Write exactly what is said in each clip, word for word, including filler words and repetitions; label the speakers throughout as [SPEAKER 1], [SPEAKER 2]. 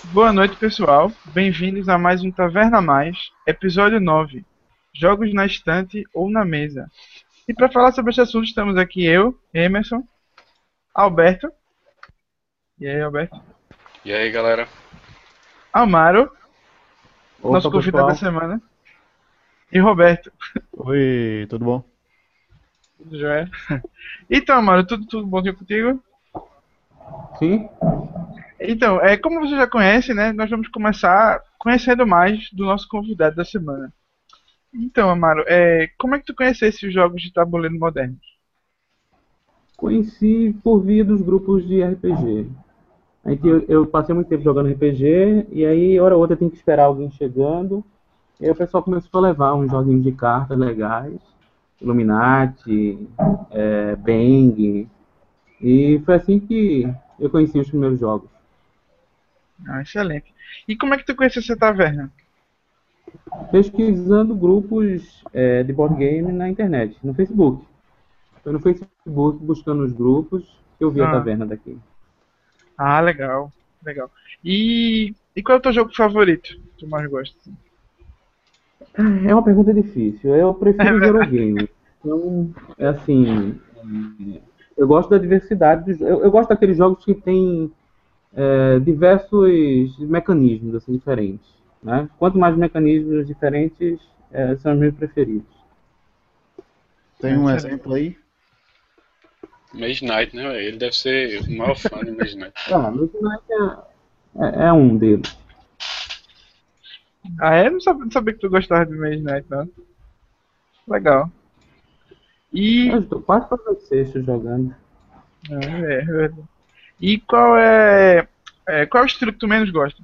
[SPEAKER 1] Boa noite, pessoal. Bem-vindos a mais um Taverna a Mais, episódio nove. Jogos na estante ou na mesa. E para falar sobre esse assunto, estamos aqui eu, Emerson, Alberto. E aí, Alberto?
[SPEAKER 2] E aí, galera?
[SPEAKER 1] Amaro, nosso
[SPEAKER 3] Opa,
[SPEAKER 1] convidado da
[SPEAKER 3] pessoal.
[SPEAKER 1] semana. E Roberto.
[SPEAKER 3] Oi, tudo bom?
[SPEAKER 1] Tudo jóia? Então, Amaro, tudo, tudo bom contigo?
[SPEAKER 3] Sim?
[SPEAKER 1] Então, é, como você já conhece, né, nós vamos começar conhecendo mais do nosso convidado da semana. Então, Amaro, é, como é que tu conhecesse os jogos de tabuleiro modernos?
[SPEAKER 3] Conheci por via dos grupos de R P G. A gente, eu, eu passei muito tempo jogando R P G, e aí, hora ou outra, tem que esperar alguém chegando. E aí o pessoal começou a levar uns joguinhos de cartas legais. Illuminati, é, Bang. E foi assim que eu conheci os primeiros jogos.
[SPEAKER 1] Ah, excelente. E como é que tu conheceu essa taverna?
[SPEAKER 3] Pesquisando grupos é, de board game na internet, no Facebook. Foi no Facebook, buscando os grupos, que eu vi a
[SPEAKER 1] Ah,
[SPEAKER 3] taverna daqui.
[SPEAKER 1] ah, legal, legal. E, e qual é o teu jogo favorito que tu mais gosta?
[SPEAKER 3] É uma pergunta difícil. Eu
[SPEAKER 1] É
[SPEAKER 3] prefiro os
[SPEAKER 1] verdade.
[SPEAKER 3] Eurogames. Então, é assim, eu gosto da diversidade. Dos, eu, eu gosto daqueles jogos que tem é, diversos mecanismos assim, diferentes. Né? Quanto mais mecanismos diferentes, é, são os meus preferidos.
[SPEAKER 4] Tem
[SPEAKER 1] É
[SPEAKER 4] um
[SPEAKER 1] excelente.
[SPEAKER 4] exemplo aí?
[SPEAKER 2] Mage Knight, né, velho? Ele deve ser o maior fã de Mage Knight.
[SPEAKER 3] Ah, mas é, é, é um deles.
[SPEAKER 1] Ah, é? Não sabia, não sabia que tu gostava de Mage Knight, não. Legal.
[SPEAKER 3] Eu
[SPEAKER 1] E,
[SPEAKER 3] estou quase para os sextos jogando.
[SPEAKER 1] ah, é, é verdade. E qual é, é, qual é o estilo que tu menos gosta?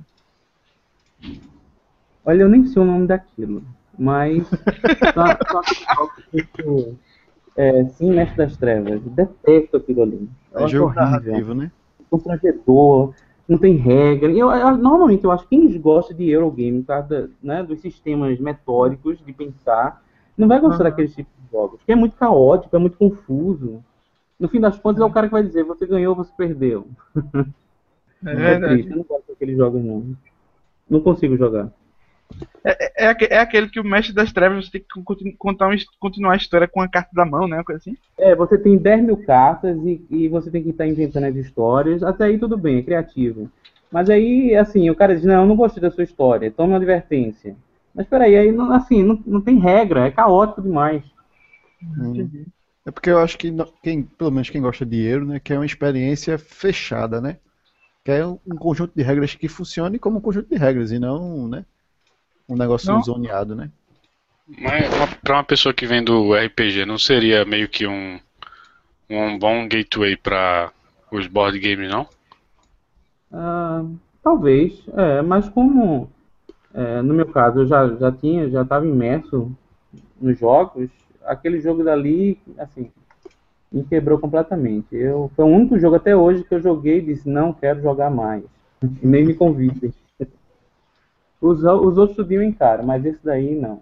[SPEAKER 3] Olha, eu nem sei o nome daquilo, mas são, são aqueles jogos tipo, é, sim, Mestre das Trevas. Detesto aquilo ali. Eu
[SPEAKER 4] É
[SPEAKER 3] acho
[SPEAKER 4] jogo
[SPEAKER 3] horrível.
[SPEAKER 4] narrativo, né?
[SPEAKER 3] Constrangedor, não tem regra. Eu, eu- normalmente eu acho que quem gosta de Eurogame, por causa da- né, dos sistemas metódicos de pensar, não vai gostar
[SPEAKER 1] Aham,
[SPEAKER 3] daqueles tipos de jogos, porque é muito caótico, é muito confuso. No fim das contas é o cara que vai dizer, você ganhou, você perdeu.
[SPEAKER 1] é
[SPEAKER 3] É triste,
[SPEAKER 1] verdade.
[SPEAKER 3] eu não gosto daqueles jogos não. Não consigo jogar.
[SPEAKER 1] É, é, aque- é aquele que o Mestre das Trevas você tem que continu- contar uma, his- continuar a história com a carta da mão, né? Uma coisa assim.
[SPEAKER 3] É, você tem dez mil cartas e, e você tem que estar inventando as histórias, até aí tudo bem, é criativo. Mas aí, assim, o cara diz, não, eu não gostei da sua história, toma uma advertência. Mas peraí, aí, não, assim, não, não tem regra, é caótico demais.
[SPEAKER 4] Hum.
[SPEAKER 1] Entendi.
[SPEAKER 4] É porque eu acho que no- quem, pelo menos quem gosta de Euro, né, quer uma experiência fechada, né? Quer um, um conjunto de regras que funcione como um conjunto de regras e não, né, um negócio
[SPEAKER 1] Não?
[SPEAKER 4] zoneado, né?
[SPEAKER 2] Mas uma, pra uma pessoa que vem do R P G, não seria meio que um, um bom gateway pra os board games, não?
[SPEAKER 3] Ah, talvez, é, mas como, é, no meu caso, eu já, já tinha, já estava imerso nos jogos, aquele jogo dali, assim, me quebrou completamente. Eu, foi o único jogo até hoje que eu joguei e disse, não quero jogar mais. E nem me convidem. Os, os outros subiam em cara, mas esse daí não.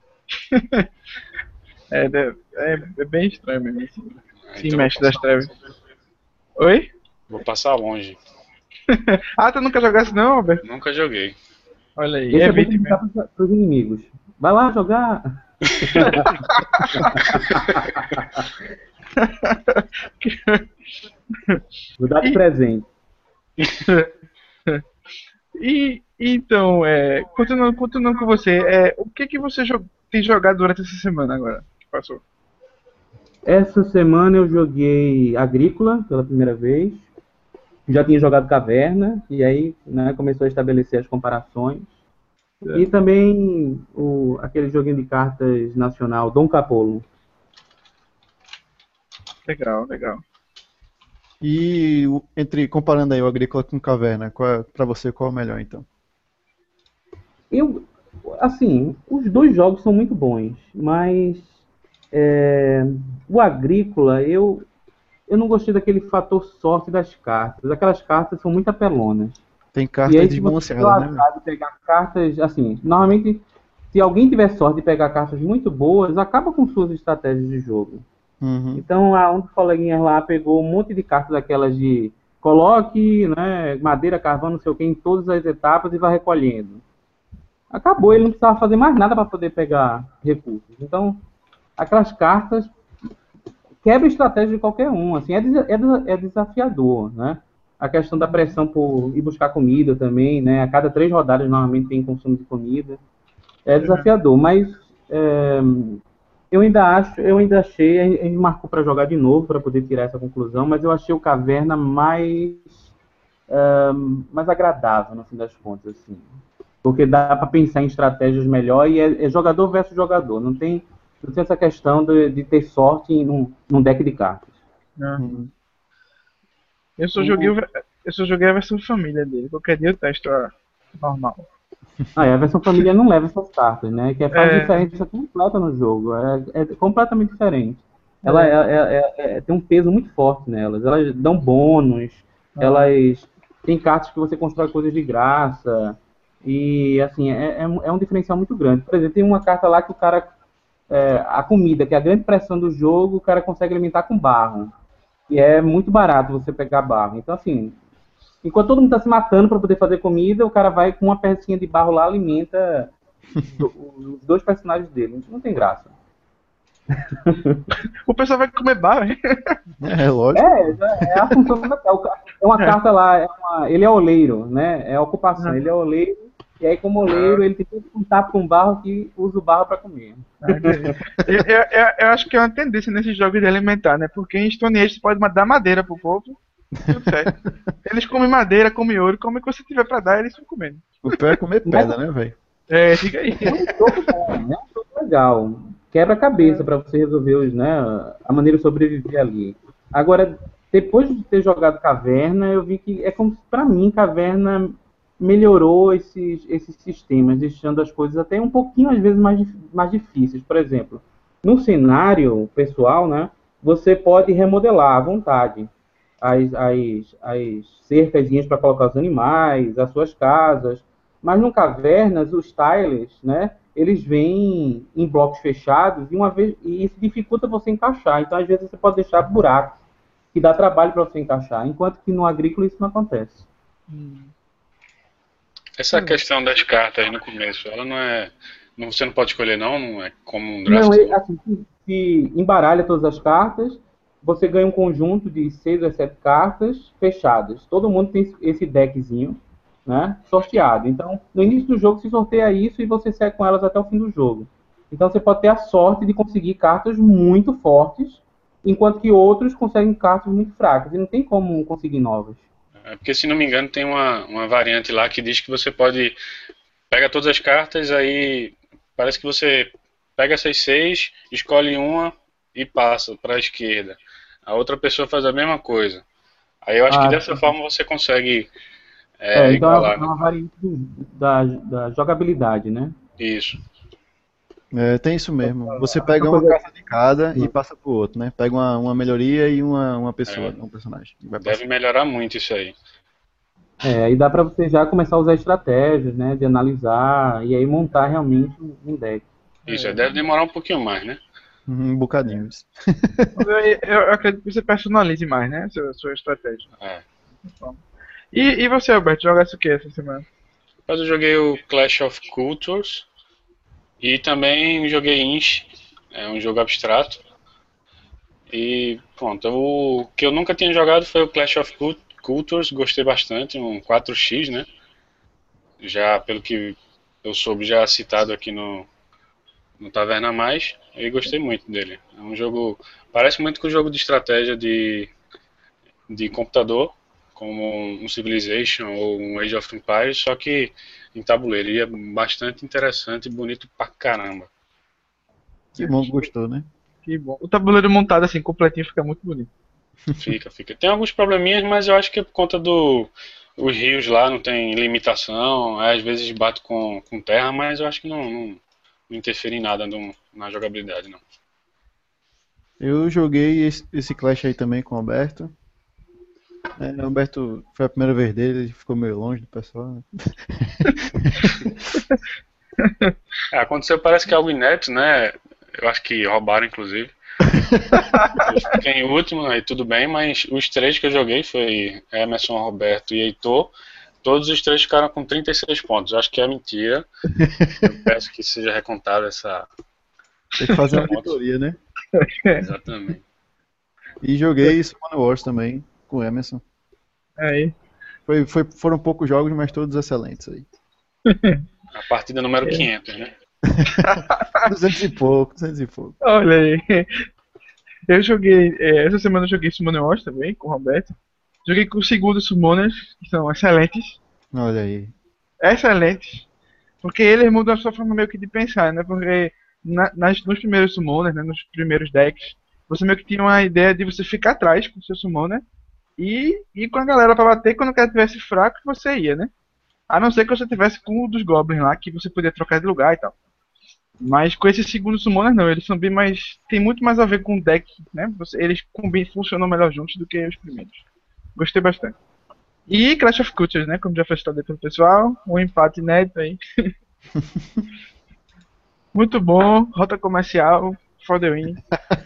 [SPEAKER 1] É, de- é, é bem estranho mesmo. Esse,
[SPEAKER 2] Ah,
[SPEAKER 1] esse
[SPEAKER 2] então vou
[SPEAKER 1] Mestre das
[SPEAKER 2] passar
[SPEAKER 1] Trevas.
[SPEAKER 2] longe.
[SPEAKER 1] Oi?
[SPEAKER 2] Vou passar longe.
[SPEAKER 1] Ah, tu nunca jogasse não, Alberto?
[SPEAKER 2] Nunca joguei.
[SPEAKER 1] Olha aí,
[SPEAKER 3] Esse é bom
[SPEAKER 1] evite
[SPEAKER 3] indicar
[SPEAKER 1] mesmo.
[SPEAKER 3] para os inimigos. Vai lá jogar. Vou dar de
[SPEAKER 1] E,
[SPEAKER 3] presente.
[SPEAKER 1] e então, é, continuando, continuando com você, é, o que que você jo- tem jogado durante essa semana agora que passou?
[SPEAKER 3] Essa semana eu joguei Agrícola pela primeira vez. Já tinha jogado Caverna, e aí né, começou a estabelecer as comparações. E
[SPEAKER 1] É,
[SPEAKER 3] também o, aquele joguinho de cartas nacional, Dom Capolo.
[SPEAKER 1] legal, legal.
[SPEAKER 4] E o- entre comparando aí o Agrícola com Caverna, qual é, para você qual é o melhor então?
[SPEAKER 3] Eu, assim, os dois jogos são muito bons, mas é, o Agrícola, eu, eu não gostei daquele fator sorte das cartas. Aquelas cartas são muito apelonas.
[SPEAKER 4] Tem
[SPEAKER 3] E
[SPEAKER 4] cartas
[SPEAKER 3] aí, se você tiver o
[SPEAKER 4] desbalanceadas, né, velho?
[SPEAKER 3] azar de pegar cartas, assim, normalmente, se alguém tiver sorte de pegar cartas muito boas, acaba com suas estratégias de jogo.
[SPEAKER 4] Uhum.
[SPEAKER 3] Então, a um dos coleguinhas lá pegou um monte de cartas daquelas de coloque, né, madeira, carvão, não sei o que, em todas as etapas e vai recolhendo. Acabou, ele não precisava fazer mais nada para poder pegar recursos. Então, aquelas cartas quebra a estratégia de qualquer um, assim, é, é, é desafiador, né? A questão da pressão por ir buscar comida também, né? A cada três rodadas normalmente tem consumo de comida. É desafiador, mas é, eu ainda acho, eu ainda achei, a gente marcou para jogar de novo para poder tirar essa conclusão, mas eu achei o Caverna mais é, mais agradável no fim das contas, assim, porque dá para pensar em estratégias melhor e é, é jogador versus jogador, não tem, não tem essa questão de, de ter sorte em, num, num deck de cartas.
[SPEAKER 1] Uhum. Eu só joguei, o- eu só joguei a versão família dele. Qualquer dia eu testo a normal.
[SPEAKER 3] Ah, é, a versão família não leva essas cartas, né? Que faz
[SPEAKER 1] É,
[SPEAKER 3] diferença completa no jogo. É, é completamente diferente. Ela
[SPEAKER 1] é.
[SPEAKER 3] é- é- é- é- tem um peso muito forte nelas. Elas dão bônus,
[SPEAKER 1] Ah,
[SPEAKER 3] elas têm cartas que você constrói coisas de graça. E assim, é, é um é um diferencial muito grande. Por exemplo, tem uma carta lá que o cara. É, a comida, que é a grande pressão do jogo, o cara consegue alimentar com barro. E é muito barato você pegar barro. Então, assim, enquanto todo mundo está se matando para poder fazer comida, o cara vai com uma pecinha de barro lá, alimenta do- os dois personagens dele. Não tem graça.
[SPEAKER 1] o pessoal vai comer barro, hein?
[SPEAKER 4] É, lógico.
[SPEAKER 3] É, é a função da carta. É uma
[SPEAKER 1] É.
[SPEAKER 3] carta lá, é uma- ele é oleiro, né? É a ocupação. Ele é oleiro, e aí, como oleiro, ele tem todo um contato com barro que usa o barro para comer.
[SPEAKER 1] Ah, entendi. eu, eu, eu- eu acho que é uma tendência nesses jogos de alimentar, né? Porque em Stone Age você pode dar madeira pro povo, tudo certo. Eles comem madeira, comem ouro, comem o que você tiver pra dar, eles estão comendo.
[SPEAKER 4] O pior é comer pedra, né, velho?
[SPEAKER 1] É, fica aí.
[SPEAKER 3] É um jogo bom, é um jogo legal. Quebra a cabeça para você resolver os, né, a maneira de sobreviver ali. Agora, depois de ter jogado Caverna, eu vi que é como se, para mim, Caverna melhorou esses, esses sistemas, deixando as coisas até um pouquinho, às vezes, mais, dif- mais difíceis. Por exemplo, no cenário pessoal, né, você pode remodelar à vontade as, as, as cercazinhas para colocar os animais, as suas casas. Mas no Cavernas, os tiles, né, eles vêm em blocos fechados e uma vez e isso dificulta você encaixar. Então, às vezes, você pode deixar buracos que dá trabalho para você encaixar, enquanto que no agrícola isso não acontece.
[SPEAKER 2] Essa questão das cartas no começo, ela não é. Não, você não pode escolher, não? Não é como um
[SPEAKER 3] Não,
[SPEAKER 2] draft?
[SPEAKER 3] é, assim, se, se embaralha todas as cartas, você ganha um conjunto de seis ou sete cartas fechadas. Todo mundo tem esse deckzinho, né, sorteado. Então, no início do jogo, se sorteia isso e você segue com elas até o fim do jogo. Então, você pode ter a sorte de conseguir cartas muito fortes, enquanto que outros conseguem cartas muito fracas. E não tem como conseguir novas.
[SPEAKER 2] É porque, se não me engano, tem uma, uma variante lá que diz que você pode. Pega todas as cartas, aí parece que você pega essas seis, escolhe uma e passa para a esquerda. A outra pessoa faz a mesma coisa. Aí eu acho que
[SPEAKER 3] Ah,
[SPEAKER 2] dessa forma você consegue
[SPEAKER 3] é,
[SPEAKER 2] é,
[SPEAKER 3] então é uma,
[SPEAKER 2] igualar,
[SPEAKER 3] é
[SPEAKER 2] né?
[SPEAKER 3] uma variante do- da, da jogabilidade, né?
[SPEAKER 2] Isso.
[SPEAKER 4] É, tem isso mesmo. Você
[SPEAKER 3] Outra
[SPEAKER 4] pega uma
[SPEAKER 3] coisa.
[SPEAKER 4] carta de cada e passa pro outro, né? Pega uma, uma melhoria e uma, uma pessoa,
[SPEAKER 2] É,
[SPEAKER 4] um personagem. E vai
[SPEAKER 2] deve
[SPEAKER 4] passando.
[SPEAKER 2] melhorar muito isso aí.
[SPEAKER 3] É, aí dá para você já começar a usar estratégias, né, de analisar e aí montar realmente um um deck.
[SPEAKER 2] Isso, aí deve demorar um pouquinho mais, né?
[SPEAKER 4] Um bocadinho. Isso.
[SPEAKER 1] Mas eu, eu acredito que você personalize mais, né? Sua, sua estratégia.
[SPEAKER 2] É.
[SPEAKER 1] E, e você, Alberto, jogasse o que essa semana?
[SPEAKER 2] Mas eu joguei o Clash of Cultures e também joguei Inch, é um jogo abstrato. E pronto, o que eu nunca tinha jogado foi o Clash of Cult- Cultures, gostei bastante, um quatro x, né? Já pelo que eu soube, já citado aqui no, no Taverna Mais, e gostei muito dele. É um jogo, parece muito com o jogo de estratégia de, de computador, como um Civilization ou um Age of Empires, só que em tabuleiro. E é bastante interessante e bonito pra caramba.
[SPEAKER 4] Que bom que gostou, né?
[SPEAKER 1] Que bom. O tabuleiro montado assim, completinho, fica muito bonito.
[SPEAKER 2] Fica, fica. Tem alguns probleminhas, mas eu acho que é por conta do os rios lá não tem limitação, às vezes bato com, com terra, mas eu acho que não, não, não interfere em nada no- na jogabilidade, não.
[SPEAKER 4] Eu joguei esse, esse Clash aí também com o Alberto. É, o Alberto foi a primeira vez dele, ele ficou meio longe do pessoal, né?
[SPEAKER 2] É, aconteceu, parece que é algo inédito, né? Eu acho que roubaram, inclusive. Eu fiquei em último, aí tudo bem, mas os três que eu joguei foi Emerson, Roberto e Heitor. Todos os três ficaram com trinta e seis pontos. Acho que é mentira. Eu peço que seja recontada essa.
[SPEAKER 4] Tem que fazer uma
[SPEAKER 2] Pontos.
[SPEAKER 4] auditoria, né?
[SPEAKER 2] Exatamente.
[SPEAKER 4] E joguei Summoner Wars também, com o Emerson.
[SPEAKER 1] Aí.
[SPEAKER 4] Foi, foi, foram poucos jogos, mas todos excelentes aí.
[SPEAKER 2] A partida número quinhentos, né?
[SPEAKER 4] duzentos e pouco, duzentos e pouco.
[SPEAKER 1] Olha aí. Eu joguei. é, essa semana eu joguei Summoner Wars também, com o Roberto. Joguei com o segundo Summoners, que são excelentes.
[SPEAKER 4] Olha aí.
[SPEAKER 1] Excelentes. Porque eles mudam a sua forma meio que de pensar, né? Porque na- nas, nos primeiros Summoners, né? Nos primeiros decks, você meio que tinha uma ideia de você ficar atrás com o seu Summoner e ir com a galera pra bater quando o cara tivesse fraco, você ia, né? A não ser que você tivesse com o dos Goblins lá, que você podia trocar de lugar e tal. Mas com esses segundos Summoners não, eles são bem mais. Tem muito mais a ver com o deck, né? Você- eles combinam, funcionam melhor juntos do que os primeiros. Gostei bastante. E Clash of Cultures, né? Como já foi citado aí pelo pessoal, um empate inédito aí. Muito bom, rota comercial, for the win.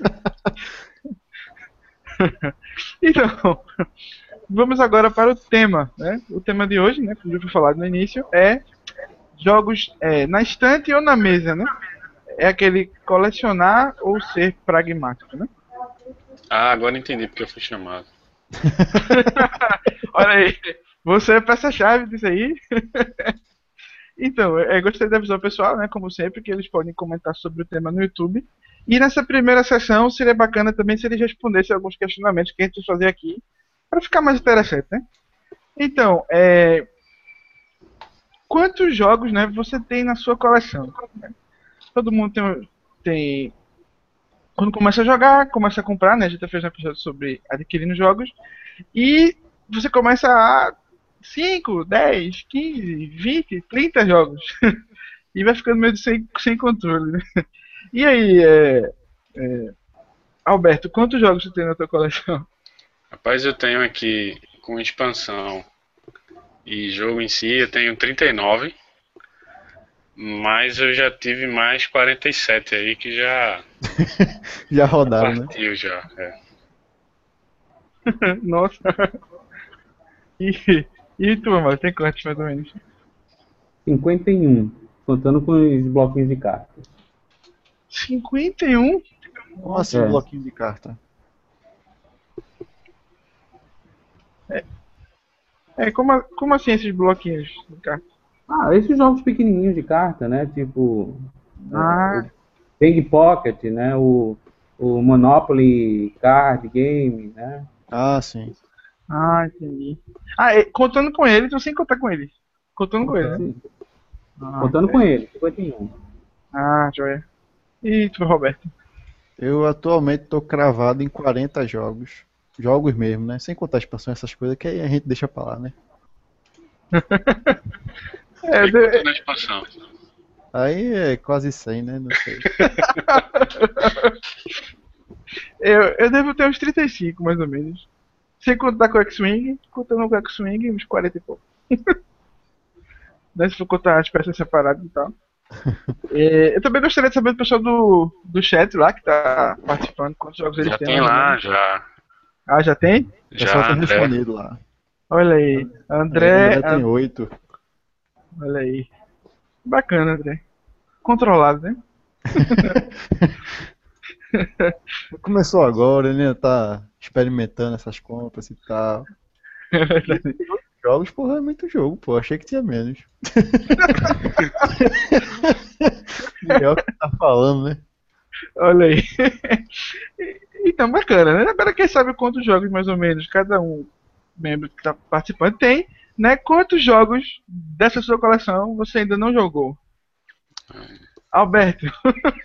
[SPEAKER 1] Então, vamos agora para o tema, né? O tema de hoje, né? Como já foi falado no início, é jogos é, na estante ou na mesa, né? É aquele colecionar ou ser pragmático, né?
[SPEAKER 2] Ah, agora entendi porque eu fui chamado.
[SPEAKER 1] Olha aí, você é peça-chave disso aí. Então, eu gostei da visão pessoal, né? Como sempre, que eles podem comentar sobre o tema no YouTube. E nessa primeira sessão seria bacana também se eles respondessem alguns questionamentos que a gente vai fazer aqui, para ficar mais interessante, né? Então, é... quantos jogos, né, você tem na sua coleção? Todo mundo tem, tem... Quando começa a jogar, começa a comprar, né? A gente já fez um episódio sobre adquirindo jogos. E você começa a cinco, dez, quinze, vinte, trinta jogos. E vai ficando meio sem, sem controle, né? E aí, é, é, Alberto, quantos jogos você tem na tua coleção?
[SPEAKER 2] Rapaz, eu tenho aqui com expansão e jogo em si, eu tenho trinta e nove. Mas eu já tive mais quarenta e sete aí que já
[SPEAKER 4] Já rodaram, né?
[SPEAKER 2] partiu já. É.
[SPEAKER 1] Nossa. E, e tu, mano, tem quantos mais ou menos?
[SPEAKER 3] cinquenta e um, contando com os bloquinhos de cartas.
[SPEAKER 1] cinquenta e um?
[SPEAKER 4] Como assim,
[SPEAKER 3] É.
[SPEAKER 4] bloquinho de carta?
[SPEAKER 1] É, como, como assim esses bloquinhos de carta?
[SPEAKER 3] Ah, esses jogos pequenininhos de carta, né? Tipo,
[SPEAKER 1] Ah,
[SPEAKER 3] é, o Bang Pocket, né? O, o Monopoly Card Game, né?
[SPEAKER 4] Ah, sim.
[SPEAKER 1] ah, entendi. Ah, é, contando com ele, tu sem contar com ele. Contando com ele, né?
[SPEAKER 3] Sim,
[SPEAKER 1] Ah,
[SPEAKER 3] contando com ele, cinquenta e um.
[SPEAKER 1] ah, joia. E tu, Roberto?
[SPEAKER 4] Eu atualmente tô cravado em quarenta jogos. Jogos mesmo, né? Sem contar expansão, essas coisas que aí a gente deixa pra lá, né?
[SPEAKER 1] É,
[SPEAKER 2] Aí
[SPEAKER 1] de-
[SPEAKER 2] conta na expansão.
[SPEAKER 4] Aí é quase cem, né? Não sei.
[SPEAKER 1] eu, eu devo ter uns trinta e cinco, mais ou menos. Sem contar com o X-Wing, contando com o X-Wing, uns quarenta e pouco. Né, se for contar as peças separadas e tal. É, eu também gostaria de saber do pessoal do, do chat lá que tá participando, quantos jogos eles
[SPEAKER 2] Já
[SPEAKER 1] têm.
[SPEAKER 2] tem
[SPEAKER 1] mais ou
[SPEAKER 2] lá,
[SPEAKER 1] menos.
[SPEAKER 2] já.
[SPEAKER 1] Ah, já tem?
[SPEAKER 4] O pessoal
[SPEAKER 2] Já,
[SPEAKER 4] tem
[SPEAKER 2] André.
[SPEAKER 4] respondido lá.
[SPEAKER 1] Olha aí. André.
[SPEAKER 4] André tem
[SPEAKER 1] An-
[SPEAKER 4] oito.
[SPEAKER 1] Olha aí. Bacana, André. Controlado, né?
[SPEAKER 4] Começou agora, né? Tá experimentando essas compras e tal.
[SPEAKER 1] É verdade.
[SPEAKER 4] Jogos, porra, é muito jogo, pô. Achei que tinha menos. É o que tá falando, né?
[SPEAKER 1] Olha aí. Então, bacana, né? Agora quem sabe quantos jogos, mais ou menos, cada um membro que está participando tem, né? Quantos jogos dessa sua coleção você ainda não jogou? Alberto.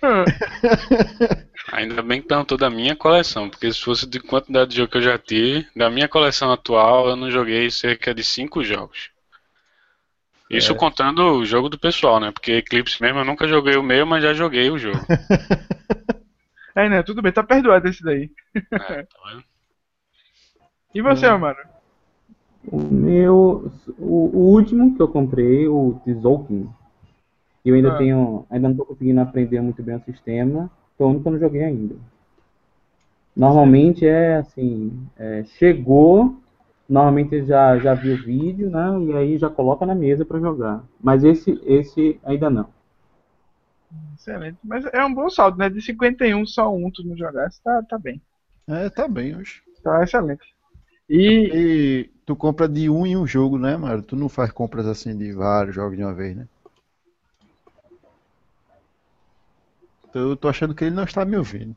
[SPEAKER 2] Ainda bem que perguntou da minha coleção, porque se fosse de quantidade de jogo que eu já tive, da minha coleção atual eu não joguei cerca de cinco jogos. Isso contando o jogo do pessoal, né? Porque Eclipse mesmo eu nunca joguei o meu, mas já joguei o jogo.
[SPEAKER 1] É, né? Tudo bem, tá perdoado esse daí.
[SPEAKER 2] É, tá vendo?
[SPEAKER 1] E você, Amaro?
[SPEAKER 3] O meu, o, o último que eu comprei, o Tzolk'in, eu ainda
[SPEAKER 1] Ah.
[SPEAKER 3] tenho, ainda não tô conseguindo aprender muito bem o sistema, foi o único que eu não joguei ainda. Normalmente é assim, é, chegou, normalmente já, já viu o vídeo, né? E aí já coloca na mesa para jogar. Mas esse, esse ainda não.
[SPEAKER 1] Excelente. Mas é um bom saldo, né? De cinquenta e um, só um tu não jogasse, tá, tá bem.
[SPEAKER 4] É, tá bem hoje.
[SPEAKER 1] Tá excelente. E
[SPEAKER 4] E tu compra de um em um jogo, né, Mário? Tu não faz compras assim de vários jogos de uma vez, né? Então, eu tô achando que ele não está me ouvindo.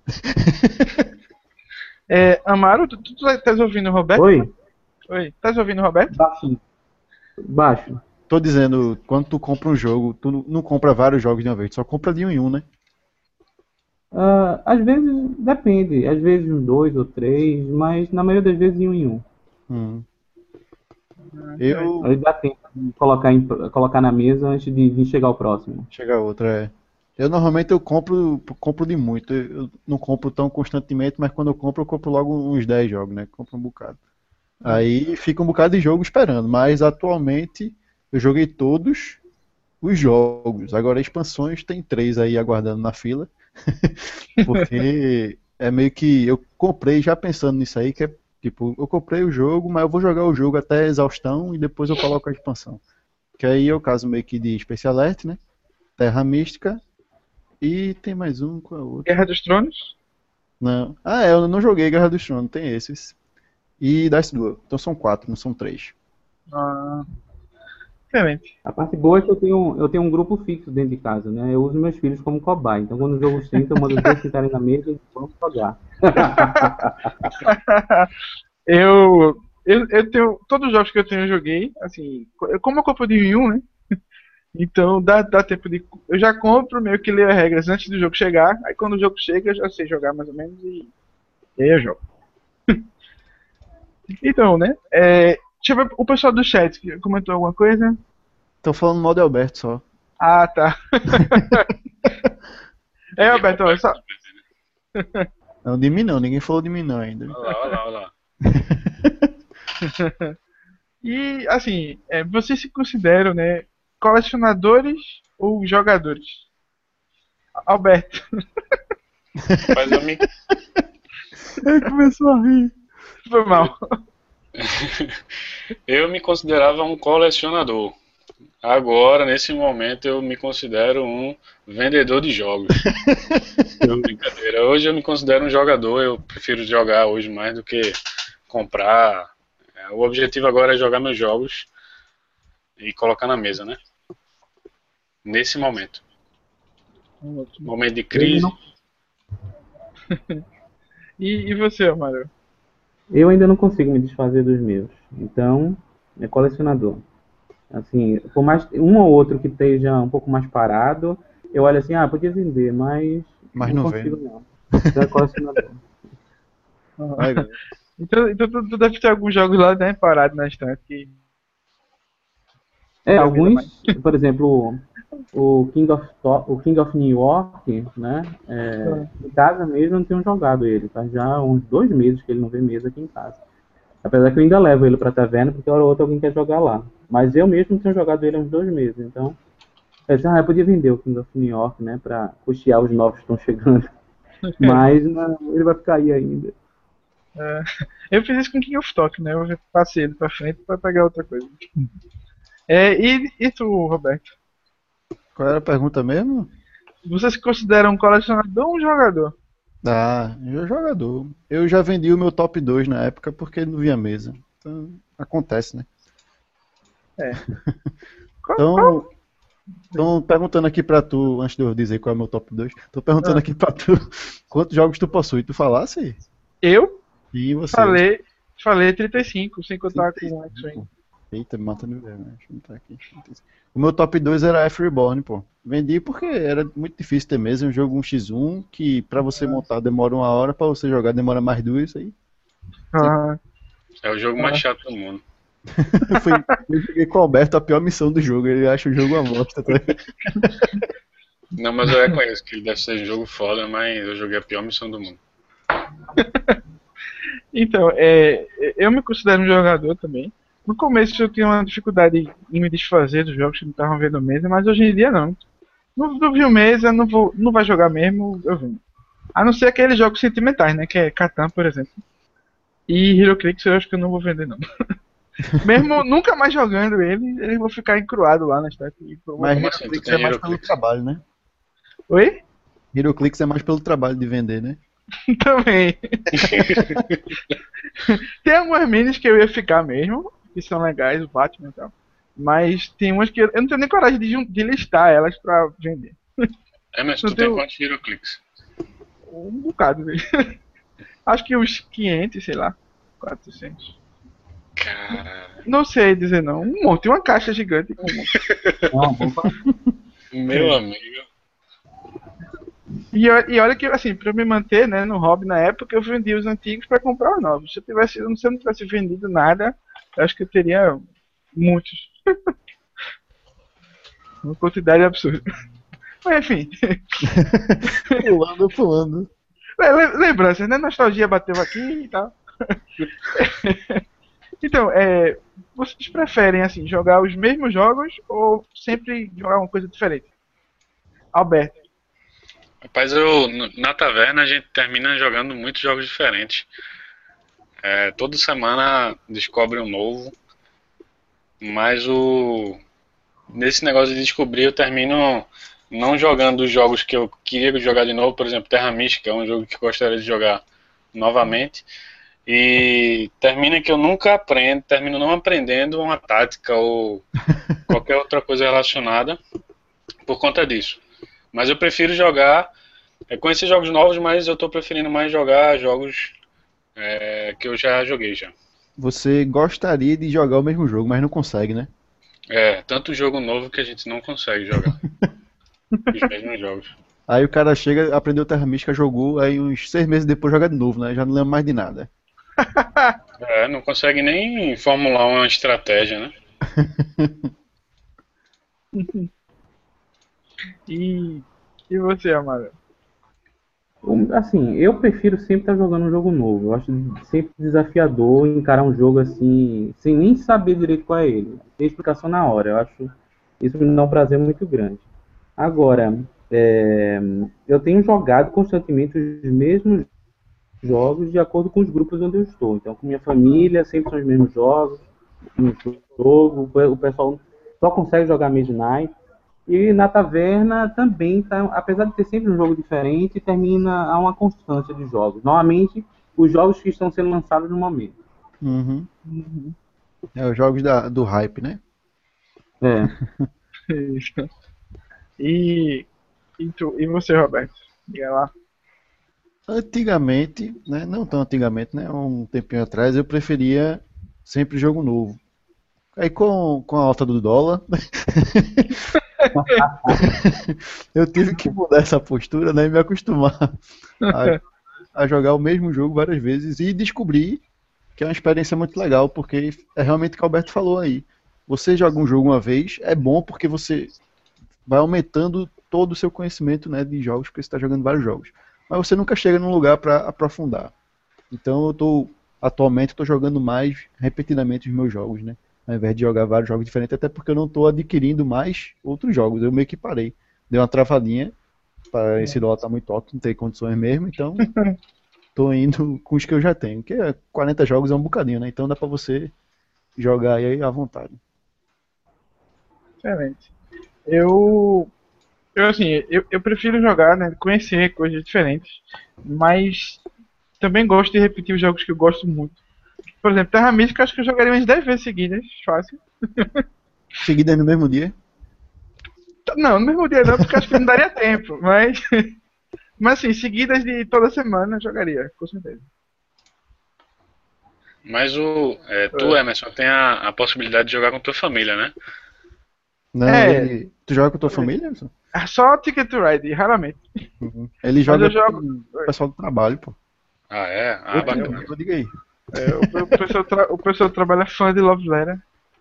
[SPEAKER 1] é, Amaro, tu, tu, tu estás ouvindo o Roberto?
[SPEAKER 3] Oi?
[SPEAKER 1] Oi, estás ouvindo o Roberto?
[SPEAKER 3] Baixo. Baixo.
[SPEAKER 4] Tô dizendo, quando tu compra um jogo, tu não- não compra vários jogos de uma vez, tu só compra de um em um, né?
[SPEAKER 3] Ah, às vezes depende, às vezes um dois ou três, mas na maioria das vezes em um em um.
[SPEAKER 4] Hum.
[SPEAKER 1] Ah, excelente.
[SPEAKER 4] Eu.
[SPEAKER 3] Aí dá tempo de colocar, em- colocar na mesa antes de vir chegar o próximo.
[SPEAKER 4] Chega outra, é. Eu normalmente eu compro, compro de muito. Eu eu não compro tão constantemente, mas quando eu compro, eu compro logo uns dez jogos, né? Compro um bocado. Aí fica um bocado de jogo esperando, mas atualmente eu joguei todos os jogos. Agora expansões tem três aí aguardando na fila. Porque é meio que eu comprei já pensando nisso aí, que é tipo, eu comprei o jogo, mas eu vou jogar o jogo até exaustão e depois eu coloco a expansão. Que aí é o caso meio que de Space Alert, né? Terra Mística e tem mais um com a outra.
[SPEAKER 1] Guerra dos Tronos?
[SPEAKER 4] Não. Ah, é, eu não joguei Guerra dos Tronos, tem esses. E Dice Duel. Então são quatro, não são três.
[SPEAKER 1] Ah, excelente.
[SPEAKER 3] A parte boa é que eu tenho, eu tenho um grupo fixo dentro de casa, né? Eu uso meus filhos como cobaia. Então quando o jogo senta, eu mando os dois sentarem na mesa e vamos jogar.
[SPEAKER 1] eu, eu, eu tenho. Todos os jogos que eu tenho eu joguei, assim, co- como eu compro de um em um, né? Então dá, dá tempo de. Eu já compro, meio que leio as regras antes do jogo chegar. Aí quando o jogo chega, eu já sei jogar mais ou menos e, e aí eu jogo. Então, né? É, deixa eu ver o pessoal do chat que comentou alguma coisa.
[SPEAKER 4] Tô falando mal de Alberto só.
[SPEAKER 1] Ah, tá. É, Alberto, olha só.
[SPEAKER 4] Não, de mim não, ninguém falou de mim não ainda.
[SPEAKER 2] Olha lá, olha lá, olha lá.
[SPEAKER 1] E assim, é, vocês se consideram, né, colecionadores ou jogadores? Alberto,
[SPEAKER 2] Mas eu me,
[SPEAKER 4] Ele começou a rir.
[SPEAKER 1] foi mal.
[SPEAKER 2] eu me considerava um colecionador. Agora, nesse momento, eu me considero um vendedor de jogos. Não, brincadeira. Hoje eu me considero um jogador. Eu prefiro jogar hoje mais do que comprar. É, O objetivo agora é jogar meus jogos e colocar na mesa, né? Nesse momento. Momento de
[SPEAKER 3] Eu ainda
[SPEAKER 2] crise.
[SPEAKER 3] não,
[SPEAKER 1] E, e você, Amaro?
[SPEAKER 3] eu ainda não consigo me desfazer dos meus. Então, é colecionador. Assim, por mais um ou outro que esteja um pouco mais parado, eu olho assim, ah, podia vender, mas
[SPEAKER 4] Mas
[SPEAKER 3] não
[SPEAKER 4] não
[SPEAKER 3] consigo
[SPEAKER 4] vende.
[SPEAKER 3] não. Então é colecionador.
[SPEAKER 4] Legal.
[SPEAKER 1] Então, então tu, tu deve ter alguns jogos lá, né, parados na estante que
[SPEAKER 3] É,
[SPEAKER 1] da vida mais.
[SPEAKER 3] alguns, por exemplo, o King of, To- o King of New York, né? É, em casa mesmo eu não tenho jogado ele. Faz já uns dois meses que ele não vê mesa aqui em casa. Apesar que eu ainda levo ele pra taverna, porque hora ou outra alguém quer jogar lá. Mas eu mesmo não tenho jogado ele há uns dois meses. Então, eu disse, ah, eu podia vender o King of New York, né? Pra custear os novos que estão chegando. Mas não, ele vai ficar aí ainda.
[SPEAKER 1] É, eu fiz isso com King of Talk, né? Eu passei ele pra frente pra pegar outra coisa. É, e, e tu, Roberto?
[SPEAKER 4] Qual era a pergunta mesmo?
[SPEAKER 1] Você se considera um colecionador ou um jogador?
[SPEAKER 4] Ah, eu jogador. Eu já vendi o meu top dois na época porque não via mesa. Então, acontece, né?
[SPEAKER 1] É. Qual, qual?
[SPEAKER 4] Então, estão perguntando aqui pra tu, antes de eu dizer qual é o meu top dois, tô perguntando
[SPEAKER 1] Ah.
[SPEAKER 4] aqui pra tu quantos jogos tu possui. Tu falasse?
[SPEAKER 1] Eu
[SPEAKER 4] E você?
[SPEAKER 1] falei, falei trinta e cinco, sem contar com o X-Wing.
[SPEAKER 4] Eita, me mata no ver, né? Deixa eu botar aqui. O meu top dois era F Reborn, pô. Vendi porque era muito difícil ter mesa, é um jogo um por um, que pra você montar demora uma hora, pra você jogar demora mais duas, aí.
[SPEAKER 1] Ah,
[SPEAKER 2] É o jogo mais chato do mundo.
[SPEAKER 4] Eu, fui, eu joguei com o Alberto a pior missão do jogo, ele acha o jogo uma bosta, tá ligado?
[SPEAKER 2] Não, mas eu reconheço que deve ser um jogo foda, mas eu joguei a pior missão do mundo.
[SPEAKER 1] então, é, eu me considero um jogador também. No começo eu tinha uma dificuldade em me desfazer dos jogos que não estavam vendo mesa, mas hoje em dia não. Não, não viu mesa, não, vou, não vai jogar mesmo, eu vendo. A não ser aqueles jogos sentimentais, né? Que é Catan, por exemplo. E HeroClix eu acho que eu não vou vender, não. Mesmo nunca mais jogando ele, eles vão ficar encruado lá na estante. e eu vou
[SPEAKER 4] Mas
[SPEAKER 2] Como
[SPEAKER 1] tomar-
[SPEAKER 2] assim? Tu
[SPEAKER 4] HeroClix
[SPEAKER 2] tem
[SPEAKER 4] é mais pelo
[SPEAKER 2] HeroClix?
[SPEAKER 4] trabalho, né?
[SPEAKER 1] Oi?
[SPEAKER 4] HeroClix é mais pelo trabalho de vender, né?
[SPEAKER 1] Também. Tem algumas minis que eu ia ficar mesmo, que são legais, o Batman e tal. Mas tem umas que eu eu não tenho nem coragem de, jun- de listar elas pra vender.
[SPEAKER 2] É, mas
[SPEAKER 1] Não
[SPEAKER 2] tu tem
[SPEAKER 1] tenho
[SPEAKER 2] quantos HeroClix?
[SPEAKER 1] um bocado dele. Acho que uns quinhentos, sei lá. quatrocentos.
[SPEAKER 2] Cara,
[SPEAKER 1] Não sei dizer não. Um monte, uma caixa gigante com um monte.
[SPEAKER 3] Não, vou falar.
[SPEAKER 2] meu
[SPEAKER 1] É.
[SPEAKER 2] amigo.
[SPEAKER 1] E, o- e olha que, assim, pra eu me manter, né, no hobby na época, eu vendi os antigos pra comprar os novos. Se eu tivesse, se eu não tivesse vendido nada, eu acho que eu teria muitos. Uma quantidade absurda. Mas enfim,
[SPEAKER 4] Pulando, pulando.
[SPEAKER 1] le- le- lembranças, né? Nostalgia bateu aqui e tal. Então, é, vocês preferem, assim, jogar os mesmos jogos ou sempre jogar uma coisa diferente? Alberto.
[SPEAKER 2] Rapaz, eu, no- na taverna a gente termina jogando muitos jogos diferentes. É, toda semana descobre um novo, mas o nesse negócio de descobrir eu termino não jogando os jogos que eu queria jogar de novo, por exemplo, Terra Mística é um jogo que eu gostaria de jogar novamente, e termina que eu nunca aprendo, termino não aprendendo uma tática ou qualquer outra coisa relacionada por conta disso. Mas eu prefiro jogar, é, conhecer jogos novos, mas eu estou preferindo mais jogar jogos é, que eu já joguei já.
[SPEAKER 4] Você gostaria de jogar o mesmo jogo, mas não consegue, né?
[SPEAKER 2] É, tanto jogo novo que a gente não consegue jogar os mesmos jogos.
[SPEAKER 4] Aí o cara chega, aprendeu Terra Mística, jogou, aí uns seis meses depois joga de novo, né? Já não lembra mais de nada.
[SPEAKER 2] É, não consegue nem formular uma estratégia, né?
[SPEAKER 1] E, e você, Amara?
[SPEAKER 3] Um, Assim, eu prefiro sempre estar jogando um jogo novo. Eu acho sempre desafiador encarar um jogo assim, sem nem saber direito qual é ele. Tem explicação na hora. Eu acho isso me dá um prazer muito grande. Agora, é, eu tenho jogado constantemente os mesmos jogos de acordo com os grupos onde eu estou. Então, com minha família, sempre são os mesmos jogos, um jogo, o pessoal só consegue jogar Midnight. E na taverna também, tá, apesar de ter sempre um jogo diferente, termina a uma constância de jogos. Normalmente, os jogos que estão sendo lançados no momento.
[SPEAKER 4] Uhum. É os jogos da, do hype, né?
[SPEAKER 3] É.
[SPEAKER 1] Isso. E, e, tu, e você, Roberto? Diga lá.
[SPEAKER 4] Antigamente, né? Não tão antigamente, né? Um tempinho atrás, eu preferia sempre jogo novo. Aí com, com a alta do dólar, eu tive que mudar essa postura, né? E me acostumar a, a jogar o mesmo jogo várias vezes e descobrir que é uma experiência muito legal, porque é realmente o que o Alberto falou aí. Você joga um jogo uma vez, é bom porque você vai aumentando todo o seu conhecimento, né, de jogos, porque você está jogando vários jogos. Mas você nunca chega num lugar para aprofundar. Então eu tô, atualmente estou jogando mais repetidamente os meus jogos, né? Ao invés de jogar vários jogos diferentes, até porque eu não estou adquirindo mais outros jogos. Eu meio que parei. Deu uma travadinha, para esse dólar tá muito alto, não tem condições mesmo, então tô indo com os que eu já tenho. Que é quarenta jogos é um bocadinho, né? Então dá para você jogar aí à vontade.
[SPEAKER 1] Excelente. Eu, eu assim, eu, eu prefiro jogar, né? Conhecer coisas diferentes. Mas também gosto de repetir os jogos que eu gosto muito. Por exemplo, Terra Mística, acho que eu jogaria umas dez vezes seguidas. Fácil.
[SPEAKER 4] Seguida no mesmo dia.
[SPEAKER 1] Não, no mesmo dia não, porque acho que não daria tempo. Mas, mas assim, seguidas de toda semana eu jogaria, com certeza.
[SPEAKER 2] Mas o, é, tu, Emerson, tem a, a possibilidade de jogar com tua família, né?
[SPEAKER 4] Não,
[SPEAKER 1] É,
[SPEAKER 4] ele. Tu joga com a tua família, Emerson?
[SPEAKER 1] só Ticket to Ride, raramente.
[SPEAKER 4] Uhum. Ele
[SPEAKER 1] Mas
[SPEAKER 4] joga
[SPEAKER 1] eu jogo.
[SPEAKER 4] com o pessoal do trabalho, pô.
[SPEAKER 2] Ah, é? Ah,
[SPEAKER 4] Eu também,
[SPEAKER 2] bacana.
[SPEAKER 4] eu digo aí.
[SPEAKER 1] É, o, o pessoal tra- o pessoal trabalha fã de Love Letter.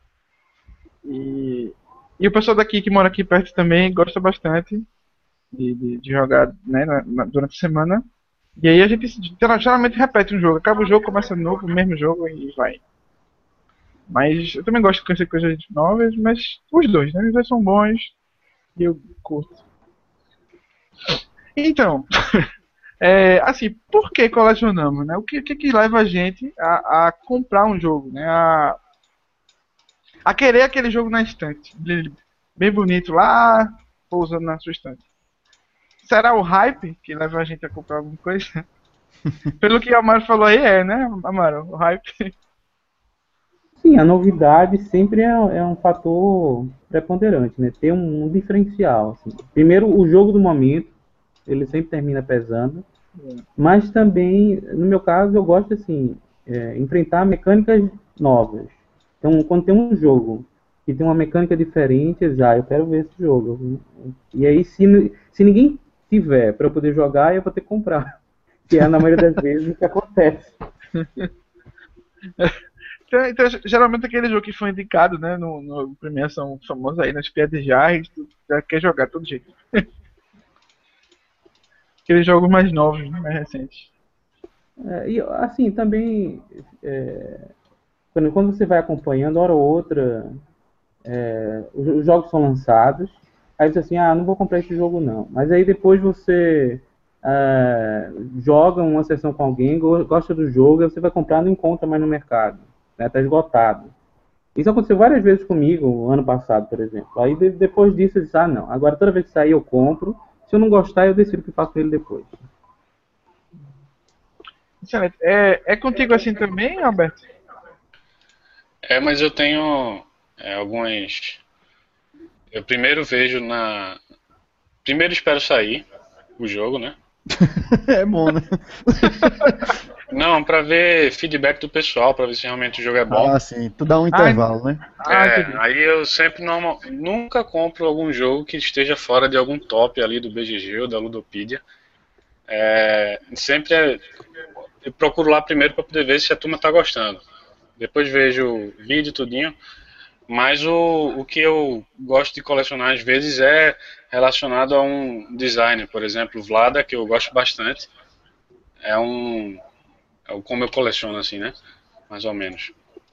[SPEAKER 1] E, e o pessoal daqui que mora aqui perto também gosta bastante de, de, de jogar, né, na- na- durante a semana. E aí a gente geral- geralmente repete um jogo. Acaba o jogo, começa de novo, o mesmo jogo e vai. Mas eu também gosto de conhecer coisas novas, mas os dois, né? Os dois são bons e eu curto. Então, É, assim, por que colecionamos, né? O que, o que, que leva a gente a, a comprar um jogo, né? A, a querer aquele jogo na estante, bem bem bonito lá, pousando na sua estante. Será o hype que leva a gente a comprar alguma coisa? Pelo que o Amaro falou aí, é, né, Amaro? O hype.
[SPEAKER 3] Sim, a novidade sempre é, é um fator preponderante, né? Ter um, um diferencial. Assim. Primeiro, o jogo do momento, ele sempre termina pesando, mas também, no meu caso, eu gosto assim, é, enfrentar mecânicas novas. Então, quando tem um jogo que tem uma mecânica diferente, já eu quero ver esse jogo. E aí, se, se ninguém tiver para eu poder jogar, eu vou ter que comprar, que é na maioria das vezes o que acontece.
[SPEAKER 1] Então, então, geralmente aquele jogo que foi indicado, né, no, no premiação famosa aí, nas piadas de ar, tu já quer jogar de todo jeito. Aqueles jogos mais novos, mais recentes.
[SPEAKER 3] É, e assim, também, é, quando, quando você vai acompanhando, hora ou outra, é, os, os jogos são lançados, aí você assim, ah, não vou comprar esse jogo não. Mas aí depois você é, joga uma sessão com alguém, go- gosta do jogo, aí você vai comprar e não encontra mais no mercado, né? Tá esgotado. Isso aconteceu várias vezes comigo, ano passado, por exemplo. Aí de- depois disso eu disse, ah não, agora toda vez que sair eu compro, se eu não gostar eu decido o que faço com ele depois.
[SPEAKER 1] Excelente. É, é contigo assim também, Alberto?
[SPEAKER 2] É, mas eu tenho é, algumas. Eu primeiro vejo na. Primeiro espero sair o jogo, né?
[SPEAKER 4] É bom, né?
[SPEAKER 2] Não, pra ver feedback do pessoal, pra ver se realmente o jogo é bom.
[SPEAKER 4] Ah, sim. Tu dá um
[SPEAKER 1] Ah,
[SPEAKER 4] intervalo, né?
[SPEAKER 1] ah,
[SPEAKER 2] É,
[SPEAKER 1] entendi.
[SPEAKER 2] aí eu sempre normal, nunca compro algum jogo que esteja fora de algum top ali do B G G ou da Ludopedia. É, sempre é, eu procuro lá primeiro para poder ver se a turma tá gostando. Depois vejo o vídeo tudinho. Mas o, o que eu gosto de colecionar às vezes é relacionado a um designer, por exemplo, o Vlada, que eu gosto bastante. É um, é o como eu coleciono assim, né? Mais ou menos.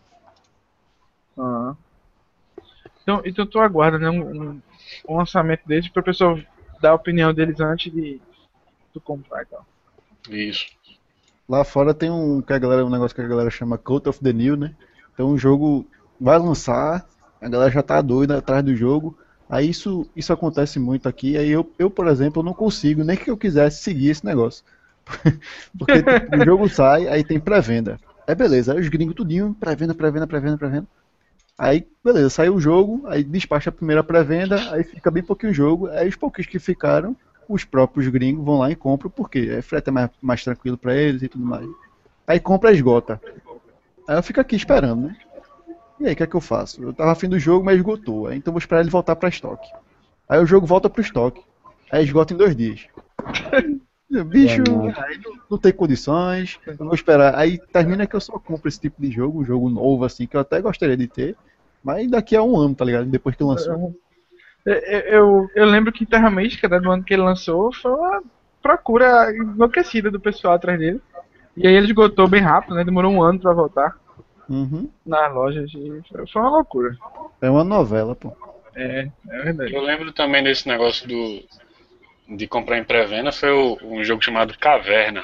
[SPEAKER 1] Ah. Então, então tu aguarda, né, um, um, um lançamento deles para o pessoal dar a opinião deles antes de tu comprar e tal.
[SPEAKER 2] Isso.
[SPEAKER 4] Lá fora tem um, que a galera, um negócio que a galera chama Cult of the New, né? Então o jogo vai lançar, a galera já tá doida atrás do jogo. Aí isso, isso acontece muito aqui. Aí eu, eu, por exemplo, não consigo, nem que eu quisesse seguir esse negócio. Porque tipo, o jogo sai, aí tem pré-venda. É beleza, aí os gringos tudinho, pré-venda, pré-venda, pré-venda, pré-venda. Aí, beleza, saiu o jogo, aí despacha a primeira pré-venda, aí fica bem pouquinho o jogo, aí os pouquinhos que ficaram, os próprios gringos vão lá e compram, porque é frete é mais, mais tranquilo pra eles e tudo mais. Aí compra e esgota. Aí eu fico aqui esperando, né? E aí, o que é que eu faço? Eu tava afim do jogo, mas esgotou. Aí, então eu vou esperar ele voltar pra estoque. Aí o jogo volta pro estoque. Aí esgota em dois dias. Bicho, aí não, não tem condições. Eu vou esperar. Aí termina que eu só compro esse tipo de jogo, um jogo novo assim, que eu até gostaria de ter. Mas daqui a um ano, tá ligado? Depois que lançou.
[SPEAKER 1] Eu, eu, eu lembro que Terra Mística, né, do ano que ele lançou, foi uma procura enlouquecida do pessoal atrás dele. E aí ele esgotou bem rápido, né? Demorou um ano pra voltar
[SPEAKER 4] Uhum.
[SPEAKER 1] nas lojas. E foi foi uma loucura.
[SPEAKER 4] É uma novela, pô.
[SPEAKER 1] É, é verdade.
[SPEAKER 2] Eu lembro também desse negócio do, de comprar em pré-venda, foi o, um jogo chamado Caverna.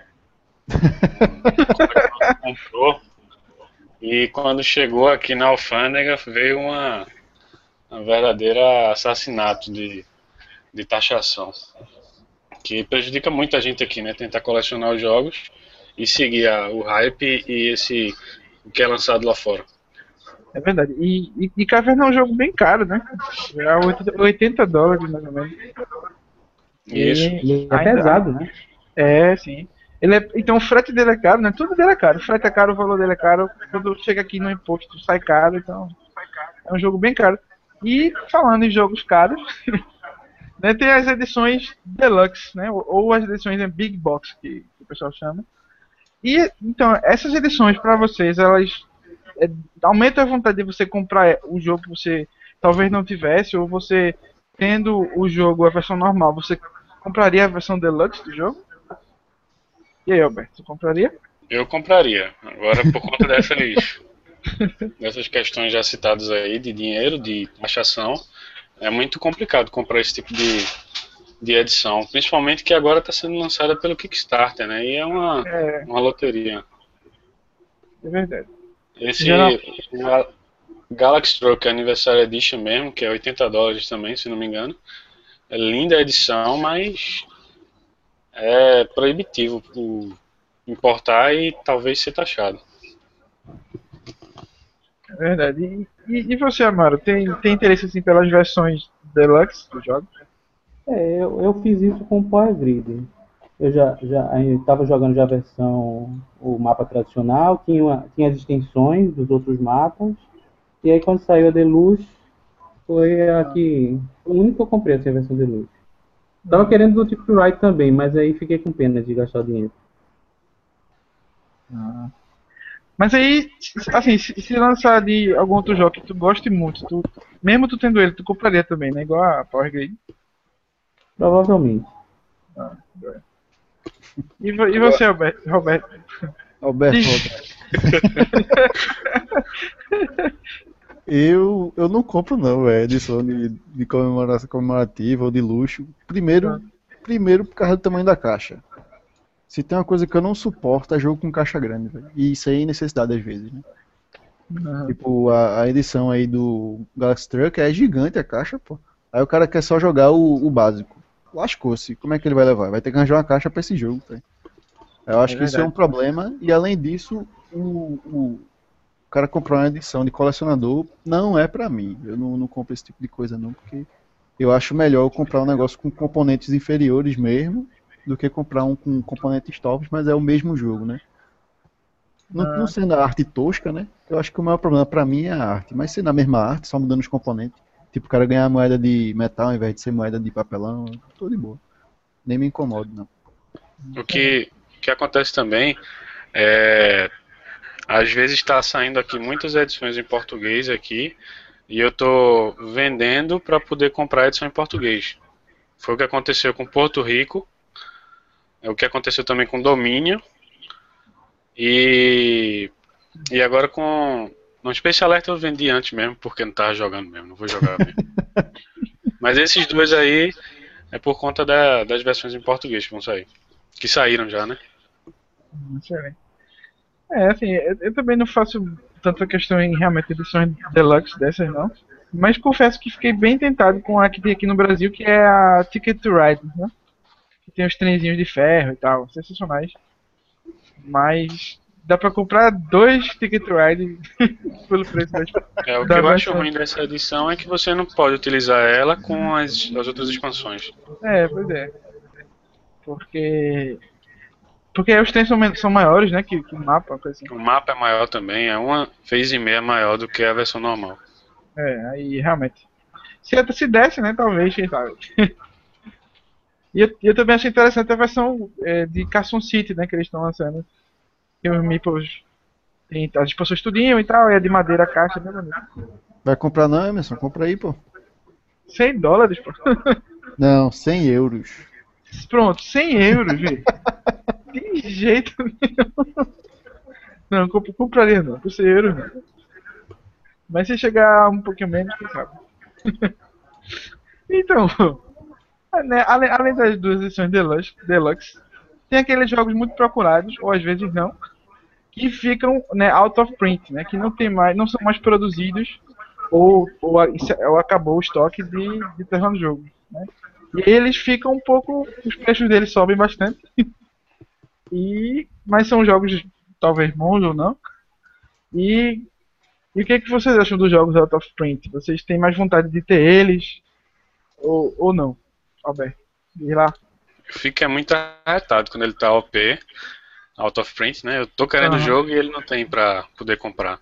[SPEAKER 2] Comprou. E quando chegou aqui na alfândega veio uma, uma verdadeira assassinato de, de taxação. Que prejudica muita gente aqui, né? Tentar colecionar os jogos e seguir a, o hype e esse o que é lançado lá fora.
[SPEAKER 1] É verdade. E, e, e Caverna é um jogo bem caro, né? É oitenta dólares mais ou menos.
[SPEAKER 2] Isso.
[SPEAKER 3] E é
[SPEAKER 1] ainda,
[SPEAKER 3] pesado, né?
[SPEAKER 1] É, sim. Ele é, então o frete dele é caro, né? Tudo dele é caro. O frete é caro, o valor dele é caro. Quando chega aqui no imposto sai caro, então é um jogo bem caro. E falando em jogos caros, né, tem as edições Deluxe, né? Ou, ou as edições em Big Box, que, que o pessoal chama. E então, essas edições para vocês, elas é, aumentam a vontade de você comprar o jogo que você talvez não tivesse, ou você tendo o jogo, a versão normal, você compraria a versão Deluxe do jogo? E aí, Alberto, você compraria?
[SPEAKER 2] Eu compraria. Agora, por conta dessas, dessas questões já citadas aí, de dinheiro, de taxação, é muito complicado comprar esse tipo de, de edição, principalmente que agora está sendo lançada pelo Kickstarter, né? E é uma,
[SPEAKER 1] É,
[SPEAKER 2] uma loteria.
[SPEAKER 1] é verdade.
[SPEAKER 2] Esse
[SPEAKER 1] Geral-
[SPEAKER 2] Ga- Galaxy Stroke Anniversary Edition mesmo, que é oitenta dólares também, se não me engano. É linda a edição, mas é proibitivo por importar e talvez ser taxado.
[SPEAKER 1] É verdade. E, e, e você, Amaro, tem, tem interesse assim pelas versões deluxe dos jogos?
[SPEAKER 3] É, eu, eu fiz isso com o Power Grid. Eu já já estava jogando já a versão, o mapa tradicional, tinha, uma- tinha as extensões dos outros mapas, e aí quando saiu a Deluxe, foi a que, foi a única que eu comprei assim, a versão Deluxe. Tava querendo do Ticket to Ride também, mas aí fiquei com pena de gastar o dinheiro.
[SPEAKER 1] Ah. Mas aí, assim, se, se lançar de algum outro jogo que tu goste muito, tu, mesmo tu tendo ele, tu compraria também, né? Igual a Power Grid.
[SPEAKER 3] Provavelmente.
[SPEAKER 1] E, vo- e você, Roberto? Roberto?
[SPEAKER 4] Alberto,
[SPEAKER 1] Diz-
[SPEAKER 4] Roberto. Eu, eu não compro não, é edição de, de comemoração comemorativa ou de luxo. Primeiro, primeiro por causa do tamanho da caixa. Se tem uma coisa que eu não suporto é jogo com caixa grande, velho. E isso aí é necessidade às vezes, né?
[SPEAKER 1] Não.
[SPEAKER 4] Tipo, a, a edição aí do Galaxy Truck é gigante a caixa, pô. Aí o cara quer só jogar o, o básico. Lascou-se. Como é que ele vai levar? Vai ter que arranjar uma caixa pra esse jogo, tá? Eu acho
[SPEAKER 1] É
[SPEAKER 4] que isso é um
[SPEAKER 1] verdade.
[SPEAKER 4] problema. E além disso, o, o cara comprar uma edição de colecionador não é pra mim. Eu não, não compro esse tipo de coisa não, porque eu acho melhor eu comprar um negócio com componentes inferiores mesmo, do que comprar um com componentes tops, mas é o mesmo jogo, né? Não, não
[SPEAKER 1] Ah,
[SPEAKER 4] sendo a arte tosca, né? Eu acho que o maior problema pra mim é a arte. Mas sendo a mesma arte, só mudando os componentes. Tipo, o cara ganhar moeda de metal ao invés de ser moeda de papelão, tô de boa. Nem me incomodo, não.
[SPEAKER 2] O que, que acontece também é, às vezes está saindo aqui muitas edições em português aqui e eu tô vendendo para poder comprar a edição em português. Foi o que aconteceu com Porto Rico, é o que aconteceu também com Domínio e, e agora com no Space Alert eu vendi antes mesmo porque não tava jogando mesmo, não vou jogar mesmo. Mas esses dois aí é por conta da- das versões em português que vão sair. Que saíram já, né?
[SPEAKER 1] excelente. É, assim, eu, eu também não faço tanta questão em realmente edições deluxe dessas, não. Mas confesso que fiquei bem tentado com a que tem aqui no Brasil, que é a Ticket to Ride, né? Que tem os trenzinhos de ferro e tal, sensacionais. Mas dá pra comprar dois Ticket to Ride pelo preço das,
[SPEAKER 2] É, o que
[SPEAKER 1] da
[SPEAKER 2] eu acho
[SPEAKER 1] versão.
[SPEAKER 2] ruim dessa edição é que você não pode utilizar ela com as, as outras expansões.
[SPEAKER 1] É, pois é. Porque. Porque aí os trens são, men- são maiores, né? Que, que o mapa, uma coisa assim.
[SPEAKER 2] O mapa é maior também, é uma vez e meia maior do que a versão normal.
[SPEAKER 1] É, aí realmente. Se, se desse, né? Talvez, quem sabe. E eu, eu também achei interessante a versão é, de Carson City, né? Que eles estão lançando. Tem os meeples. Tem as expansões tudinho e tal, e é de madeira a caixa, bem bonito.
[SPEAKER 4] Vai comprar não, Emerson? Compra aí, pô.
[SPEAKER 1] cem dólares, pô.
[SPEAKER 4] Não, cem euros.
[SPEAKER 1] Pronto, cem euros, velho. De jeito nenhum. Não, comp compraria não, por cem euros não. Mas se chegar um pouquinho menos, quem sabe. Então, né, além, além das duas edições Deluxe, Deluxe, tem aqueles jogos muito procurados, ou às vezes não, que ficam né, out of print, né, que não, tem mais, não são mais produzidos, ou, ou, a- ou acabou o estoque de, de terra no jogo. Né? E eles ficam um pouco. Os preços deles sobem bastante. E, mas são jogos talvez bons ou não. E, e o que, é que vocês acham dos jogos out of print? Vocês têm mais vontade de ter eles ou, ou não? Alberto, diz lá.
[SPEAKER 2] Fica muito arretado quando ele tá O P, out of print, né? Eu tô querendo o
[SPEAKER 1] Aham.
[SPEAKER 2] jogo e ele não tem pra poder comprar.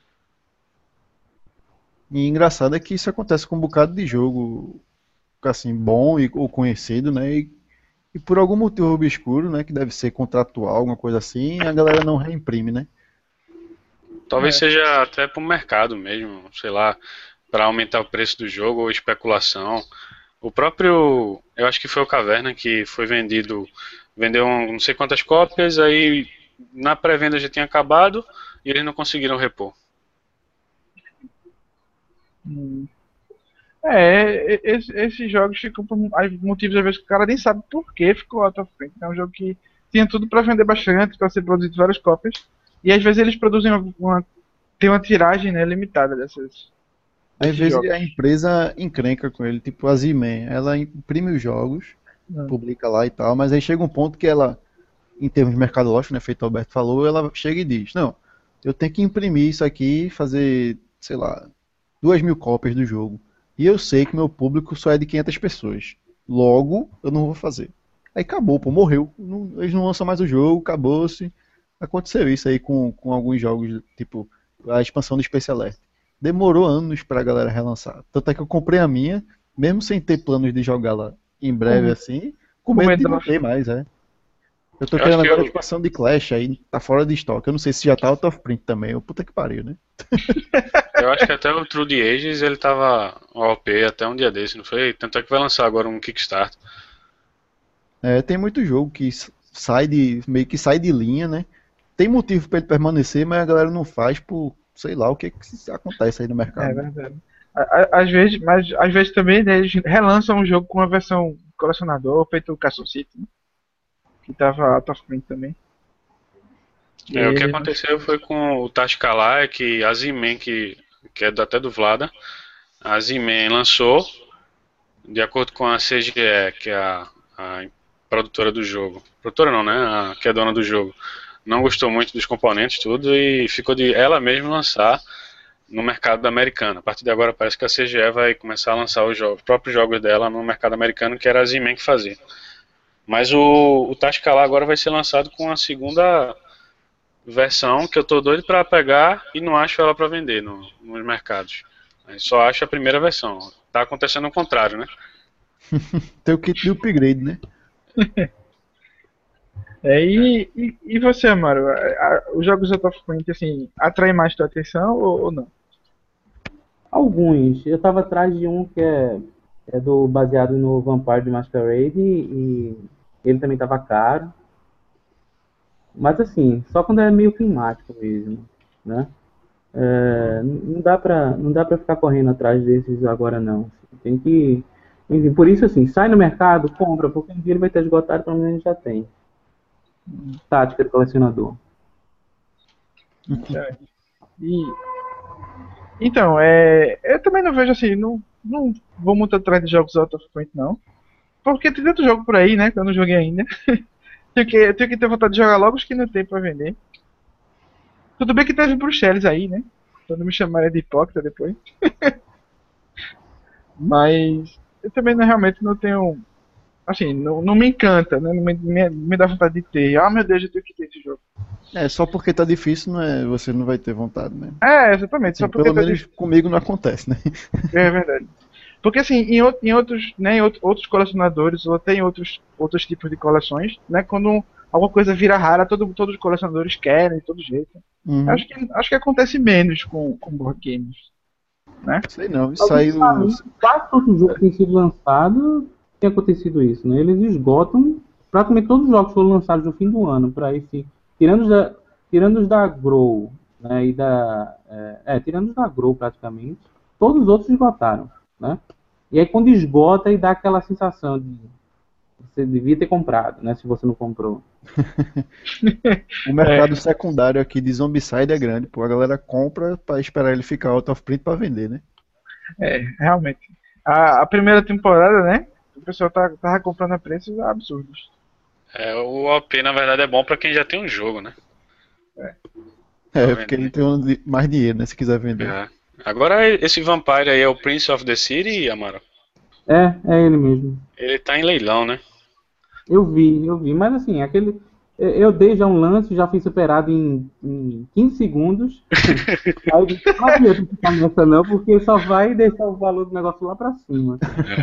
[SPEAKER 4] E engraçado é que isso acontece com um bocado de jogo, assim, bom e, ou conhecido, né? E, e por algum motivo obscuro, né? Que deve ser contratual, alguma coisa assim, a galera não reimprime, né?
[SPEAKER 2] Talvez
[SPEAKER 1] É.
[SPEAKER 2] seja até pro mercado mesmo, sei lá, pra aumentar o preço do jogo ou especulação. O próprio, eu acho que foi o Caverna que foi vendido, vendeu um- não sei quantas cópias, aí na pré-venda já tinha acabado e eles não conseguiram repor.
[SPEAKER 1] Hum. É, e- esse- esses jogos ficam por aí motivos às vezes que o cara nem sabe por que ficou out of print. É um jogo que tinha tudo pra vender bastante, pra ser produzido várias cópias. E às vezes eles produzem uma, uma- tem uma tiragem, né, limitada dessas,
[SPEAKER 4] Às
[SPEAKER 1] desses
[SPEAKER 4] vezes a
[SPEAKER 1] jogos.
[SPEAKER 4] empresa encrenca com ele, tipo a Z-Man, ela imprime os jogos,
[SPEAKER 1] Hum.
[SPEAKER 4] publica lá e tal, mas aí chega um ponto que ela, em termos mercadológicos, né, feito o Alberto falou, ela chega e diz, não, eu tenho que imprimir isso aqui, fazer, sei lá, duas mil cópias do jogo. E eu sei que meu público só é de quinhentas pessoas. Logo, eu não vou fazer. Aí acabou, pô, morreu. Não- eles não lançam mais o jogo, acabou-se. Aconteceu isso aí com, com alguns jogos, tipo a expansão do Space Alert. Demorou anos pra galera relançar. Tanto é que eu comprei a minha, mesmo sem ter planos de jogá-la em breve
[SPEAKER 1] Com,
[SPEAKER 4] assim, com
[SPEAKER 1] com
[SPEAKER 4] medo
[SPEAKER 1] medo
[SPEAKER 4] de não
[SPEAKER 1] dela.
[SPEAKER 4] ter mais, é. Eu tô
[SPEAKER 2] Eu acho
[SPEAKER 4] querendo
[SPEAKER 2] que
[SPEAKER 4] agora a
[SPEAKER 2] eu,
[SPEAKER 4] expansão de Clash, aí tá fora de estoque. Eu não sei se já tá out of print também. Eu, puta que pariu, né?
[SPEAKER 2] eu acho que até o True the Ages ele tava O P até um dia desse, não foi? Tanto é que vai lançar agora um Kickstarter.
[SPEAKER 4] É, tem muito jogo que s- sai de, meio que sai de linha, né? Tem motivo pra ele permanecer, mas a galera não faz por, sei lá, o que que se- acontece aí no
[SPEAKER 1] É
[SPEAKER 4] mercado, né?
[SPEAKER 1] verdade. A- a- Às vezes, mas às vezes também, né, eles relançam um jogo com uma versão colecionador, feito o Castle City, né, que tava out of print também. E
[SPEAKER 2] É,
[SPEAKER 1] aí
[SPEAKER 2] o que
[SPEAKER 1] eles não
[SPEAKER 2] aconteceu foi com o Tashkala, é que a Z-Man, que, que é do- até do Vlada, a Z-Man lançou, de acordo com a C G E, que é a, a produtora do jogo. Produtora não, né? A, que é dona do jogo. Não gostou muito dos componentes, tudo, e ficou de ela mesma lançar no mercado americano. A partir de agora parece que a C G E vai começar a lançar os, jogos, os próprios jogos dela no mercado americano, que era a Z-Man que fazia. Mas o, o Tashkala agora vai ser lançado com a segunda versão, que eu tô doido pra pegar e não acho ela pra vender no, nos mercados. Aí só acho a primeira versão. Tá acontecendo o contrário, né?
[SPEAKER 4] Tem o kit de upgrade, né?
[SPEAKER 1] É, e, e, e você, Amaro? A- a- os jogos out of print, assim, atraem mais tua atenção ou, ou não?
[SPEAKER 3] Alguns. Eu tava atrás de um que é, é do baseado no Vampire the Masquerade e ele também tava caro. Mas assim, só quando é meio climático mesmo, né? É, não dá pra, não dá pra ficar correndo atrás desses agora não. Tem que, enfim, por isso assim, sai no mercado, compra, porque um dia ele vai ter esgotado, pelo menos a gente já tem. Tática de colecionador.
[SPEAKER 1] É. E, então, é, eu também não vejo assim, não, não vou muito atrás de jogos out of print, não. Porque tem tanto jogo por aí, né, que eu não joguei ainda. Tenho que, eu tenho que ter vontade de jogar logo os que não tem pra vender. Tudo bem que teve Bruxelas aí, né? Quando me chamarem de hipócrita depois. Mas eu também não, realmente não tenho. Assim, não, não me encanta, né? Não me, me, me dá vontade de ter. Ah, meu Deus, eu tenho que ter esse jogo.
[SPEAKER 4] É, só porque tá difícil, não é, você não vai ter vontade, né?
[SPEAKER 1] É, exatamente, só
[SPEAKER 4] Assim,
[SPEAKER 1] porque
[SPEAKER 4] pelo
[SPEAKER 1] tá
[SPEAKER 4] menos
[SPEAKER 1] difícil.
[SPEAKER 4] comigo não acontece, né?
[SPEAKER 1] É verdade. Porque assim, em, out- em outros, né, em out- outros colecionadores, ou até em outros, outros tipos de coleções, né? Quando alguma coisa vira rara, todo, todos os colecionadores querem, de todo jeito.
[SPEAKER 4] Uhum.
[SPEAKER 1] Acho que, acho que acontece menos com, com board games, né?
[SPEAKER 4] Sei não, isso saiu.
[SPEAKER 3] Ultimamente, quase todo jogo que tem sido lançado tem acontecido isso, né? Eles esgotam praticamente todos os jogos que foram lançados no fim do ano para esse, tirando os da, tirando os da Grow, né? E da é, é, tirando os da Grow praticamente, todos os outros esgotaram, né? E aí quando esgota e dá aquela sensação de você devia ter comprado, né? Se você não comprou.
[SPEAKER 4] O mercado secundário aqui de Zombicide é grande, pô. A galera compra pra esperar ele ficar out of print pra vender, né?
[SPEAKER 1] É, realmente. A, a primeira temporada, né? O pessoal tá, tava comprando a preços absurdos.
[SPEAKER 2] É, o O P na verdade é bom pra quem já tem um jogo, né? Pra
[SPEAKER 4] É, porque ele
[SPEAKER 2] vender.
[SPEAKER 4] tem um di- mais dinheiro, né? Se quiser vender.
[SPEAKER 2] É. Agora esse Vampire aí é o Prince of the City, Amaro.
[SPEAKER 3] É, é ele mesmo.
[SPEAKER 2] Ele tá em leilão, né?
[SPEAKER 3] Eu vi, eu vi, mas assim, aquele. Eu eu dei já um lance, já fui superado em, em quinze segundos. Aí eu disse, não adianta ficar nessa não, porque só vai deixar o valor do negócio lá pra cima.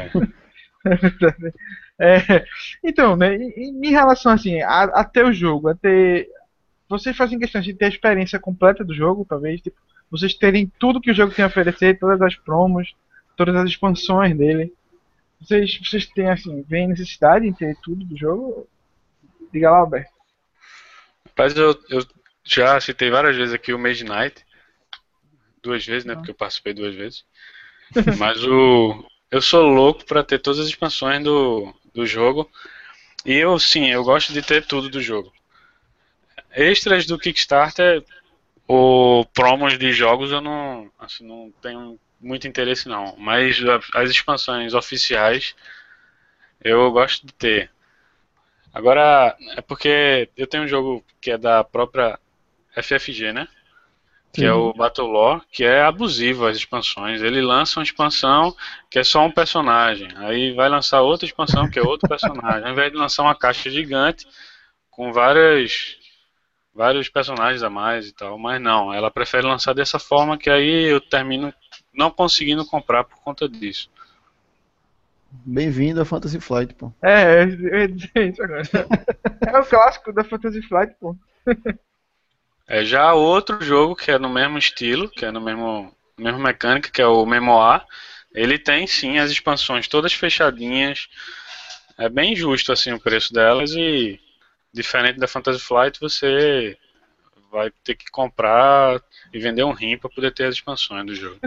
[SPEAKER 1] É, então, né? Em, em relação assim, a, a ter o jogo, a ter. Vocês fazem questão de ter a experiência completa do jogo, talvez, tipo, vocês terem tudo que o jogo tem a oferecer, todas as promos, todas as expansões dele. Vocês, vocês têm assim, vem necessidade em ter tudo do jogo? Diga lá, Alberto.
[SPEAKER 2] Mas eu, eu já citei várias vezes aqui o Mage Knight. Duas vezes, né? Porque eu participei duas vezes. Mas o, eu sou louco pra ter todas as expansões do, do jogo. E eu, sim, eu gosto de ter tudo do jogo. Extras do Kickstarter ou promos de jogos eu não, assim, não tenho muito interesse não. Mas a- as expansões oficiais eu gosto de ter. Agora, é porque eu tenho um jogo que é da própria F F G, né? Que é
[SPEAKER 4] Sim.
[SPEAKER 2] o Battle Lore, que é abusivo as expansões. Ele lança uma expansão que é só um personagem, aí vai lançar outra expansão que é outro personagem, ao invés de lançar uma caixa gigante com várias, vários personagens a mais e tal. Mas não, ela prefere lançar dessa forma que aí eu termino não conseguindo comprar por conta disso.
[SPEAKER 4] Bem-vindo a Fantasy Flight, pô.
[SPEAKER 1] É, eu ia dizer isso agora. É o clássico da Fantasy Flight, pô.
[SPEAKER 2] É já outro jogo que é no mesmo estilo, que é no mesmo, mesmo mecânica, que é o Memoir. Ele tem sim as expansões todas fechadinhas. É bem justo assim o preço delas e diferente da Fantasy Flight, você vai ter que comprar e vender um rim para poder ter as expansões do jogo.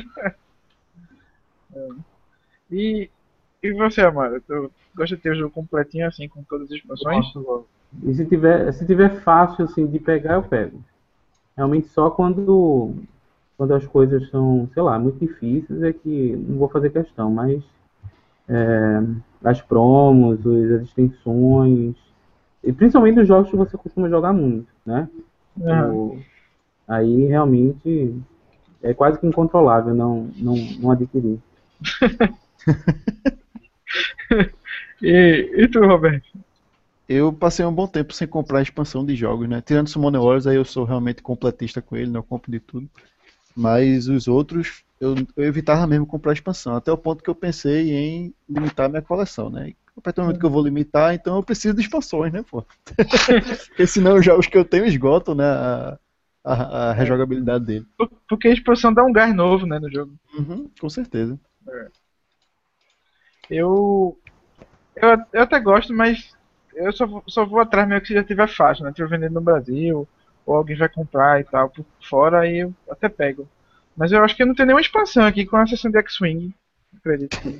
[SPEAKER 1] E, e você, Amara? Tu gosta de ter o jogo completinho assim, com todas as expansões?
[SPEAKER 3] Gosto, gosto. E se tiver, se tiver fácil assim de pegar, eu pego. Realmente só quando, quando as coisas são, sei lá, muito difíceis é que não vou fazer questão, mas é, as promos, os- as extensões, e principalmente os jogos que você costuma jogar muito, né?
[SPEAKER 1] Aham.
[SPEAKER 3] O, aí realmente é quase que incontrolável não, não, não adquirir.
[SPEAKER 1] E, e tu, Roberto?
[SPEAKER 4] Eu passei um bom tempo sem comprar expansão de jogos, né? Tirando Summoner Wars, aí eu sou realmente completista com ele, não compro de tudo. Mas os outros, eu, eu evitava mesmo comprar expansão, até o ponto que eu pensei em limitar minha coleção, né? E a partir do momento que eu vou limitar, então eu preciso de expansões, né, pô? Porque senão já os que eu tenho esgotam, né, a, a, a rejogabilidade dele.
[SPEAKER 1] Por- Porque a expansão dá um gás novo, né, no jogo.
[SPEAKER 4] Uhum, com certeza.
[SPEAKER 1] Eu, eu, eu até gosto, mas eu só, vou- só vou atrás mesmo que se já tiver fácil, né? Tiver vendendo no Brasil, ou alguém vai comprar e tal, por fora, aí eu até pego. Mas eu acho que eu não tenho nenhuma expansão aqui com a sessão de X-Wing. Acredito que.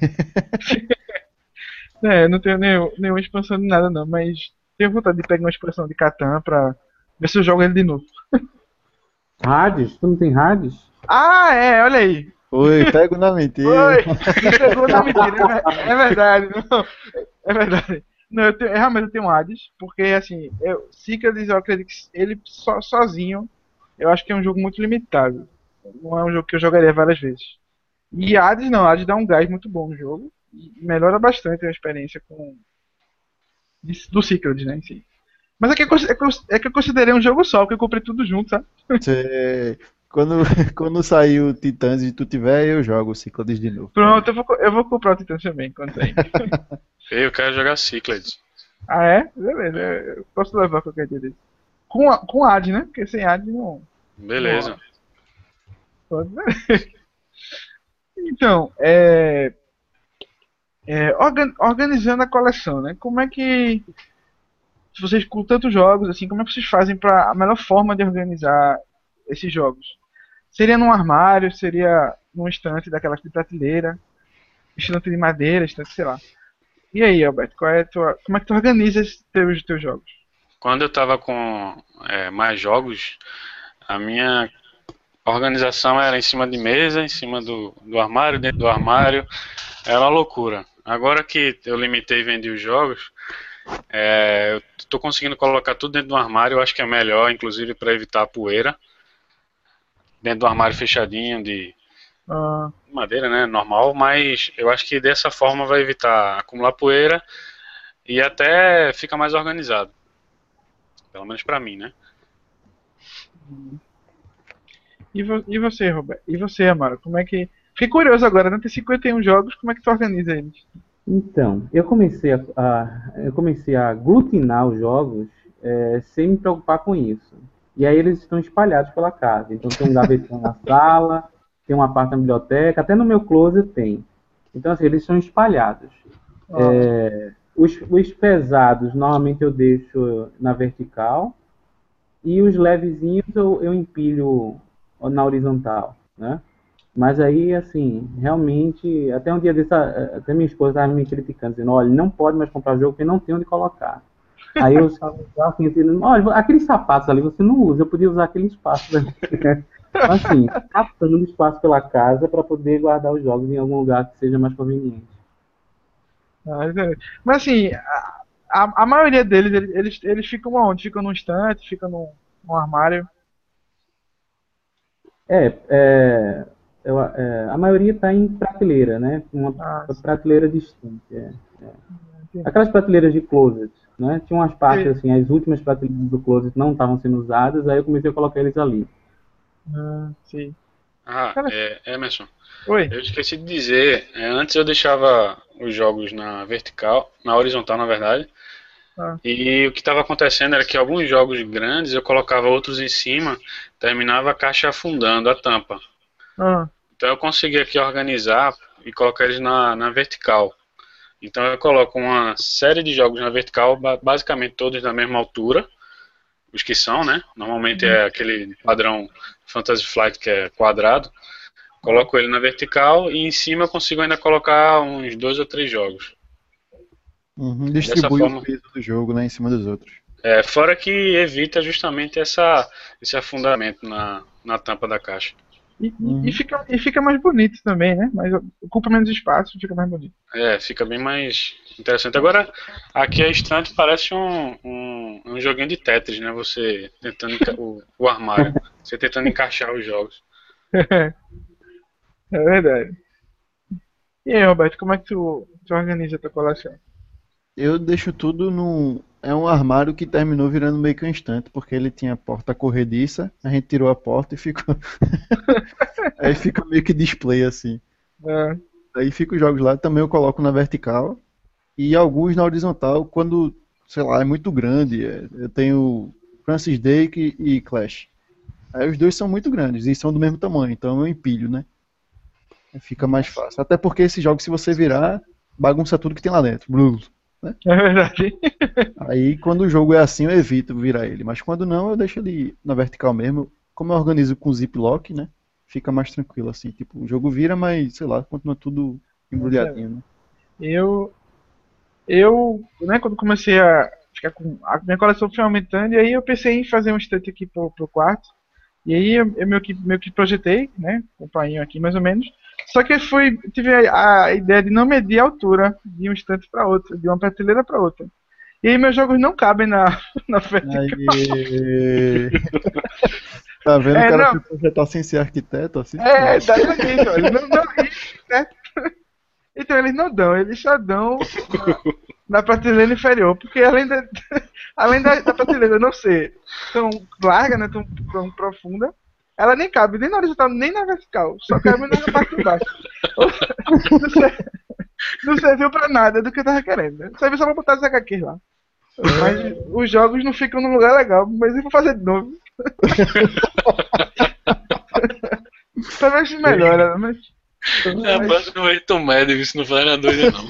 [SPEAKER 1] É, não tenho nenhum, nenhuma expansão de nada não, mas tenho vontade de pegar uma expansão de Catan pra ver se eu jogo ele de novo.
[SPEAKER 3] Hades? Tu não tem Hades?
[SPEAKER 1] Ah, é, olha aí.
[SPEAKER 4] Oi, pego na mentira.
[SPEAKER 1] Oi! Me pegou na mentira, é ver- é verdade, não. É verdade. Não, eu tenho, realmente eu tenho um Hades, porque assim, eu, Ciclades, eu acredito que ele so- sozinho, eu acho que é um jogo muito limitado. Não é um jogo que eu jogaria várias vezes. E Hades não, Hades dá um gás muito bom no jogo e melhora bastante a experiência com de- do Ciclades, né, em si. Mas é que, eu, cons- é, que eu, é que eu considerei um jogo só, porque eu comprei tudo junto, sabe?
[SPEAKER 4] Cê- Quando, quando sair o Titãs e tu tiver, eu jogo o Cyclades de novo.
[SPEAKER 1] Pronto, eu vou, co- eu vou comprar o Titã também quando sair.
[SPEAKER 2] Eu quero jogar Cyclades.
[SPEAKER 1] Ah, é? Beleza, eu posso levar qualquer dia desse. Com, a- com Hades, né? Porque sem Hades não.
[SPEAKER 2] Beleza.
[SPEAKER 1] Pode ser. Então, é, é, organ- organizando a coleção, né? Como é que se vocês com tantos jogos assim, como é que vocês fazem para a melhor forma de organizar esses jogos? Seria num armário, seria num estante daquela de prateleira, estante de madeira, estante, sei lá. E aí, Alberto, qual é a tua, como é que tu organiza esses teus, teus jogos?
[SPEAKER 2] Quando eu tava com é, mais jogos, a minha organização era em cima de mesa, em cima do, do armário, dentro do armário. Era uma loucura. Agora que eu limitei e vendi os jogos, é, eu tô conseguindo colocar tudo dentro do armário. Eu acho que é melhor, inclusive para evitar a poeira. Dentro do armário fechadinho de
[SPEAKER 1] Ah,
[SPEAKER 2] madeira, né, normal. Mas eu acho que dessa forma vai evitar acumular poeira e até fica mais organizado. Pelo menos para mim, né?
[SPEAKER 1] e, vo- e você, Roberto? E você, Amaro? Como é que. Fiquei curioso agora, né? Tem cinquenta e um jogos, como é que tu organiza eles?
[SPEAKER 3] Então, eu comecei a, a- eu comecei a aglutinar os jogos é, sem me preocupar com isso. E aí eles estão espalhados pela casa. Então tem um gavetão na sala, tem uma parte na biblioteca, até no meu closet tem. Então assim, eles são espalhados.
[SPEAKER 1] Ah,
[SPEAKER 3] Os, os pesados normalmente eu deixo na vertical e os levezinhos eu, eu empilho na horizontal, né? Mas aí, assim, realmente, até um dia desse, a- até minha esposa estava me criticando, dizendo, olha, não pode mais comprar jogo porque não tem onde colocar. Aí eu estava assim, dizendo, olha, aqueles sapatos ali você não usa, eu podia usar aquele espaço ali. Assim, captando espaço pela casa para poder guardar os jogos em algum lugar que seja mais conveniente.
[SPEAKER 1] Mas, é- mas, assim, a, a, a maioria deles, eles, eles, eles ficam onde? Ficam num estante, ficam num, num armário.
[SPEAKER 3] É, é, eu- é, a maioria está em prateleira, né? Uma
[SPEAKER 1] Ah,
[SPEAKER 3] prateleira distante. É.
[SPEAKER 1] entendi.
[SPEAKER 3] Aquelas prateleiras de closet, né? Tinha umas partes
[SPEAKER 1] E-
[SPEAKER 3] assim, as últimas prateleiras do closet não estavam sendo usadas, aí eu comecei a colocar eles ali.
[SPEAKER 1] Ah, sim.
[SPEAKER 2] Ah,
[SPEAKER 1] Cara,
[SPEAKER 2] é, Emerson,
[SPEAKER 1] oi.
[SPEAKER 2] eu esqueci de dizer, é, antes eu deixava os jogos na vertical, na horizontal na verdade,
[SPEAKER 1] Ah,
[SPEAKER 2] e o que estava acontecendo era que alguns jogos grandes eu colocava outros em cima, terminava a caixa afundando a tampa.
[SPEAKER 1] ah,
[SPEAKER 2] Então eu consegui aqui organizar e colocar eles na, na vertical. Então eu coloco uma série de jogos na vertical, ba- basicamente todos na mesma altura, os que são, né? Normalmente
[SPEAKER 1] uhum,
[SPEAKER 2] é aquele padrão Fantasy Flight que é quadrado.
[SPEAKER 1] ah,
[SPEAKER 2] Coloco ele na vertical e em cima eu consigo ainda colocar uns dois ou três jogos.
[SPEAKER 4] Uhum,
[SPEAKER 2] Dessa
[SPEAKER 4] distribui o
[SPEAKER 2] forma,
[SPEAKER 4] peso do jogo, né, em cima dos outros.
[SPEAKER 2] é, fora que evita justamente essa, esse afundamento na, na tampa da caixa.
[SPEAKER 1] e, e, e
[SPEAKER 4] Uhum.
[SPEAKER 1] fica, e fica mais bonito também, né? Mas ocupa menos espaço, fica mais bonito.
[SPEAKER 2] É, fica bem mais interessante. Agora, aqui a estante parece um, um, um joguinho de Tetris, né? Você tentando enca- o, o armário, você tentando encaixar os jogos.
[SPEAKER 1] É verdade. E aí, Roberto, como é que tu, tu organiza a tua coleção?
[SPEAKER 4] Eu deixo tudo num. É um armário que terminou virando meio que um estante, porque ele tinha porta corrediça, a gente tirou a porta e ficou. Aí fica meio que display assim.
[SPEAKER 1] Ah,
[SPEAKER 4] Aí fica os jogos lá, também eu coloco na vertical e alguns na horizontal quando, sei lá, é muito grande. é, Eu tenho Francis Drake e Clash. Aí os dois são muito grandes e são do mesmo tamanho, então eu empilho, né? Aí fica mais fácil. Até porque esses jogos, se você virar, bagunça tudo que tem lá dentro. Blul, né?
[SPEAKER 1] é verdade.
[SPEAKER 4] Aí quando o jogo é assim, eu evito virar ele. Mas quando não, eu deixo ele na vertical mesmo. Como eu organizo com ziplock, né? Fica mais tranquilo assim. Tipo, o jogo vira, mas sei lá, continua tudo embrulhadinho, né?
[SPEAKER 1] Eu, eu, né, quando comecei a ficar com. A minha coleção foi aumentando, e aí eu pensei em fazer um estante aqui pro, pro quarto. E aí eu, eu meio, que, meio que projetei, né? Um painho aqui mais ou menos. Só que eu fui, tive a, a ideia de não medir a altura de um estante para outro, de uma prateleira para outra. E aí meus jogos não cabem na, na vertical.
[SPEAKER 4] Aí. Tá vendo? O
[SPEAKER 1] É,
[SPEAKER 4] cara
[SPEAKER 1] não,
[SPEAKER 4] foi projetar sem ser arquiteto, assim?
[SPEAKER 1] é, daí eu disse, olha, não, não, e, né? Então eles não dão, eles só dão na, na prateleira inferior, porque além da, além da, da prateleira não ser tão larga, né, tão, tão profunda, ela nem cabe nem na horizontal, nem na vertical, só cabe na parte de baixo. Não, ser- não serviu pra nada do que eu tava querendo, né? Serviu só pra botar as H Qs lá. Mas os jogos não ficam num lugar legal, mas eu vou fazer de novo. Pra ver se melhora, mas,
[SPEAKER 2] É,
[SPEAKER 1] mas,
[SPEAKER 2] base no jeito médio, isso não faz nada doido não.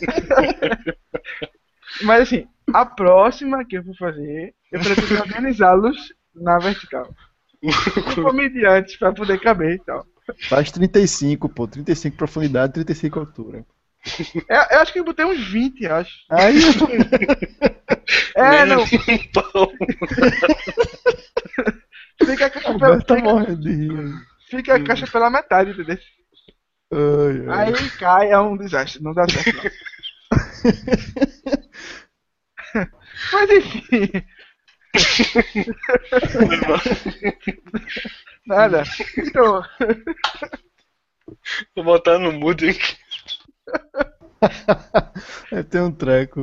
[SPEAKER 1] mas assim, a próxima que eu vou fazer, eu pretendo organizá-los na vertical. Conforme de antes, pra poder caber e tal.
[SPEAKER 4] Faz trinta e cinco, pô. trinta e cinco profundidade, trinta e cinco altura.
[SPEAKER 1] Eu, eu acho que eu botei uns vinte, eu acho.
[SPEAKER 4] Aí,
[SPEAKER 1] É, não,
[SPEAKER 2] Menos um pão.
[SPEAKER 1] fica a caixa
[SPEAKER 4] o
[SPEAKER 1] pela,
[SPEAKER 4] Beto tá
[SPEAKER 1] fica,
[SPEAKER 4] morrendo de rir aí.
[SPEAKER 1] fica a caixa pela metade, entendeu?
[SPEAKER 4] Ai, ai.
[SPEAKER 1] Aí cai, é um desastre, não dá certo não. Mas enfim, nada. Então,
[SPEAKER 2] Vou botar no mudo aqui.
[SPEAKER 4] É, tem um treco.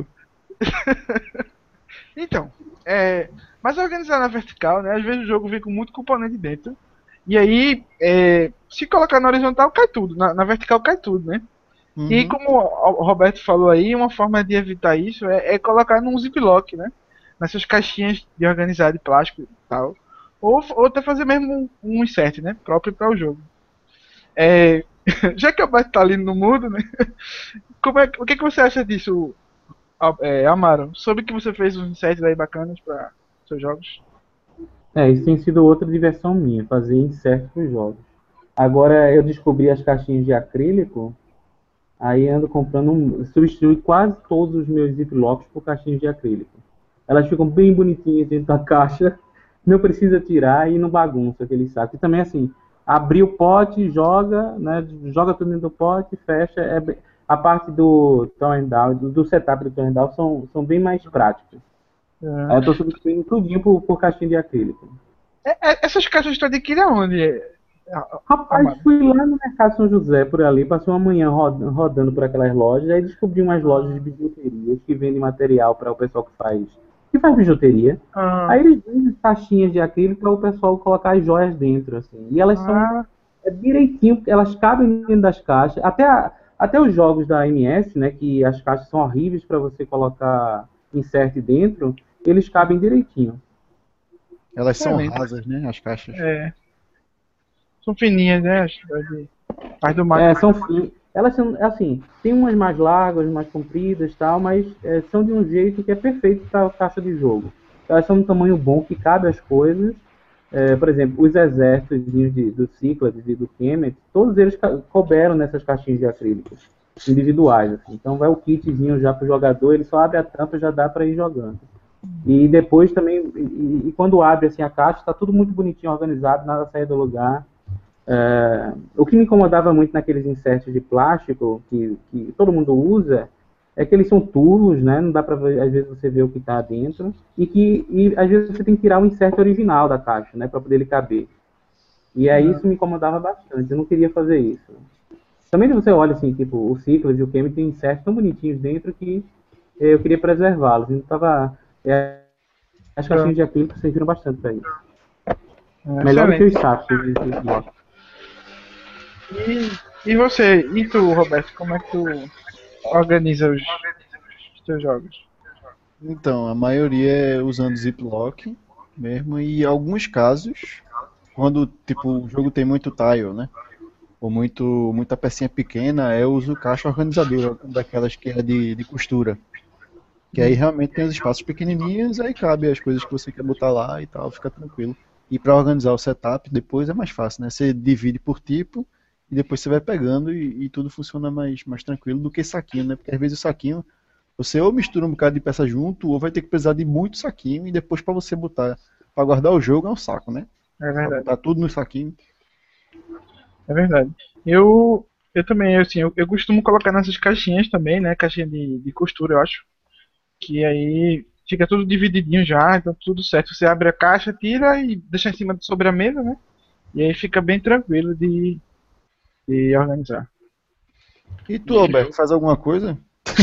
[SPEAKER 1] então é, mas organizar na vertical, né? Às vezes o jogo vem com muito componente dentro. E aí, é, se colocar na horizontal, cai tudo. Na, na vertical cai tudo, né? E
[SPEAKER 4] Uhum.
[SPEAKER 1] como o Roberto falou aí, uma forma de evitar isso é, é colocar num ziplock, né? Nessas caixinhas de organizar de plástico e tal. Ou, ou até fazer mesmo um, um insert, né? Próprio para o jogo. É, já que o Roberto tá ali no mundo, né? Como é, o que, que você acha disso, é, Amaro? Soube que você fez uns inserts aí bacanas para seus jogos.
[SPEAKER 3] É, isso tem sido outra diversão minha, fazer insert para os jogos. Agora eu descobri as caixinhas de acrílico, aí ando comprando, um, substitui quase todos os meus ziplocs por caixinhas de acrílico. Elas ficam bem bonitinhas dentro da caixa, não precisa tirar e não bagunça aquele saco. E também assim, abrir o pote, joga, né, joga tudo dentro do pote, fecha. É, bem- a parte do turn down, do, do setup do turn down são, são bem mais práticas.
[SPEAKER 1] É.
[SPEAKER 3] Aí eu tô substituindo tudinho por, por caixinha de acrílico.
[SPEAKER 1] É, é, essas caixas tu adquire aonde?
[SPEAKER 3] Rapaz,
[SPEAKER 1] Amado?
[SPEAKER 3] fui lá no Mercado São José, por ali, passei uma manhã ro- rodando por aquelas lojas, aí descobri umas lojas de bijuterias que vendem material para o pessoal que faz, que faz bijuteria.
[SPEAKER 1] Ah,
[SPEAKER 3] Aí eles vendem caixinhas de acrílico para o pessoal colocar as joias dentro, assim. E elas são
[SPEAKER 1] ah,
[SPEAKER 3] é direitinho, elas cabem dentro das caixas. Até, a- até os jogos da M S, né, que as caixas são horríveis para você colocar insert dentro, eles cabem direitinho.
[SPEAKER 4] Elas são
[SPEAKER 1] excelente.
[SPEAKER 4] rasas, né? As caixas.
[SPEAKER 1] É, são fininhas, né? As, as, de- as do Mac.
[SPEAKER 3] É, são finas. Elas são, assim, tem umas mais largas, mais compridas e tal, mas é, são de um jeito que é perfeito para caixa de jogo. Elas são de um tamanho bom, que cabe as coisas. É, por exemplo, os exércitos de, do Cyclades e do Kemet, todos eles ca- couberam nessas caixinhas de acrílicos individuais. Assim. Então vai o kitzinho já para o jogador, ele só abre a tampa e já dá para ir jogando. E depois também, e, e quando abre assim, a caixa, está tudo muito bonitinho, organizado, nada sai do lugar. É, o que me incomodava muito naqueles inserts de plástico que, que todo mundo usa é que eles são turvos, né? Não dá para ver, às vezes você vê o que está dentro e que e, às vezes você tem que tirar o insert original da caixa, né? Para poder ele caber. E aí isso me incomodava bastante. Eu não queria fazer isso. Também você olha assim, tipo o Cycles e o Kemi tem inserts tão bonitinhos dentro que eh, eu queria preservá-los. Então tava é, as caixinhas de acrílico serviram bastante para isso.
[SPEAKER 1] É,
[SPEAKER 3] Melhor do que os
[SPEAKER 1] excelente.
[SPEAKER 3] sacos de Ziploc.
[SPEAKER 1] E, e você, e tu, Roberto, como é que tu organiza os, os teus jogos?
[SPEAKER 4] Então, a maioria é usando Ziploc mesmo, e em alguns casos, quando tipo, o jogo tem muito tile, né? Ou muito, muita pecinha pequena, eu uso caixa organizadora, daquelas que é de, de costura. Que aí realmente tem os espaços pequenininhos, aí cabe as coisas que você quer botar lá e tal, fica tranquilo. E para organizar o setup depois é mais fácil, né? Você divide por tipo e depois você vai pegando e, e tudo funciona mais, mais tranquilo do que saquinho, né? Porque às vezes o saquinho você ou mistura um bocado de peça junto, ou vai ter que precisar de muito saquinho, e depois para você botar, para guardar o jogo é um saco, né?
[SPEAKER 1] É
[SPEAKER 4] Pra
[SPEAKER 1] verdade,
[SPEAKER 4] botar tudo no saquinho.
[SPEAKER 1] é verdade. Eu, eu também, assim, eu, eu costumo colocar nessas caixinhas também, né? Caixinha de, de costura, eu acho. Que aí fica tudo divididinho já, então tudo certo. Você abre a caixa, tira e deixa em cima sobre a mesa, né? E aí fica bem tranquilo de, de organizar.
[SPEAKER 4] E tu,
[SPEAKER 2] E
[SPEAKER 4] Alberto,
[SPEAKER 2] eu,
[SPEAKER 4] faz alguma coisa?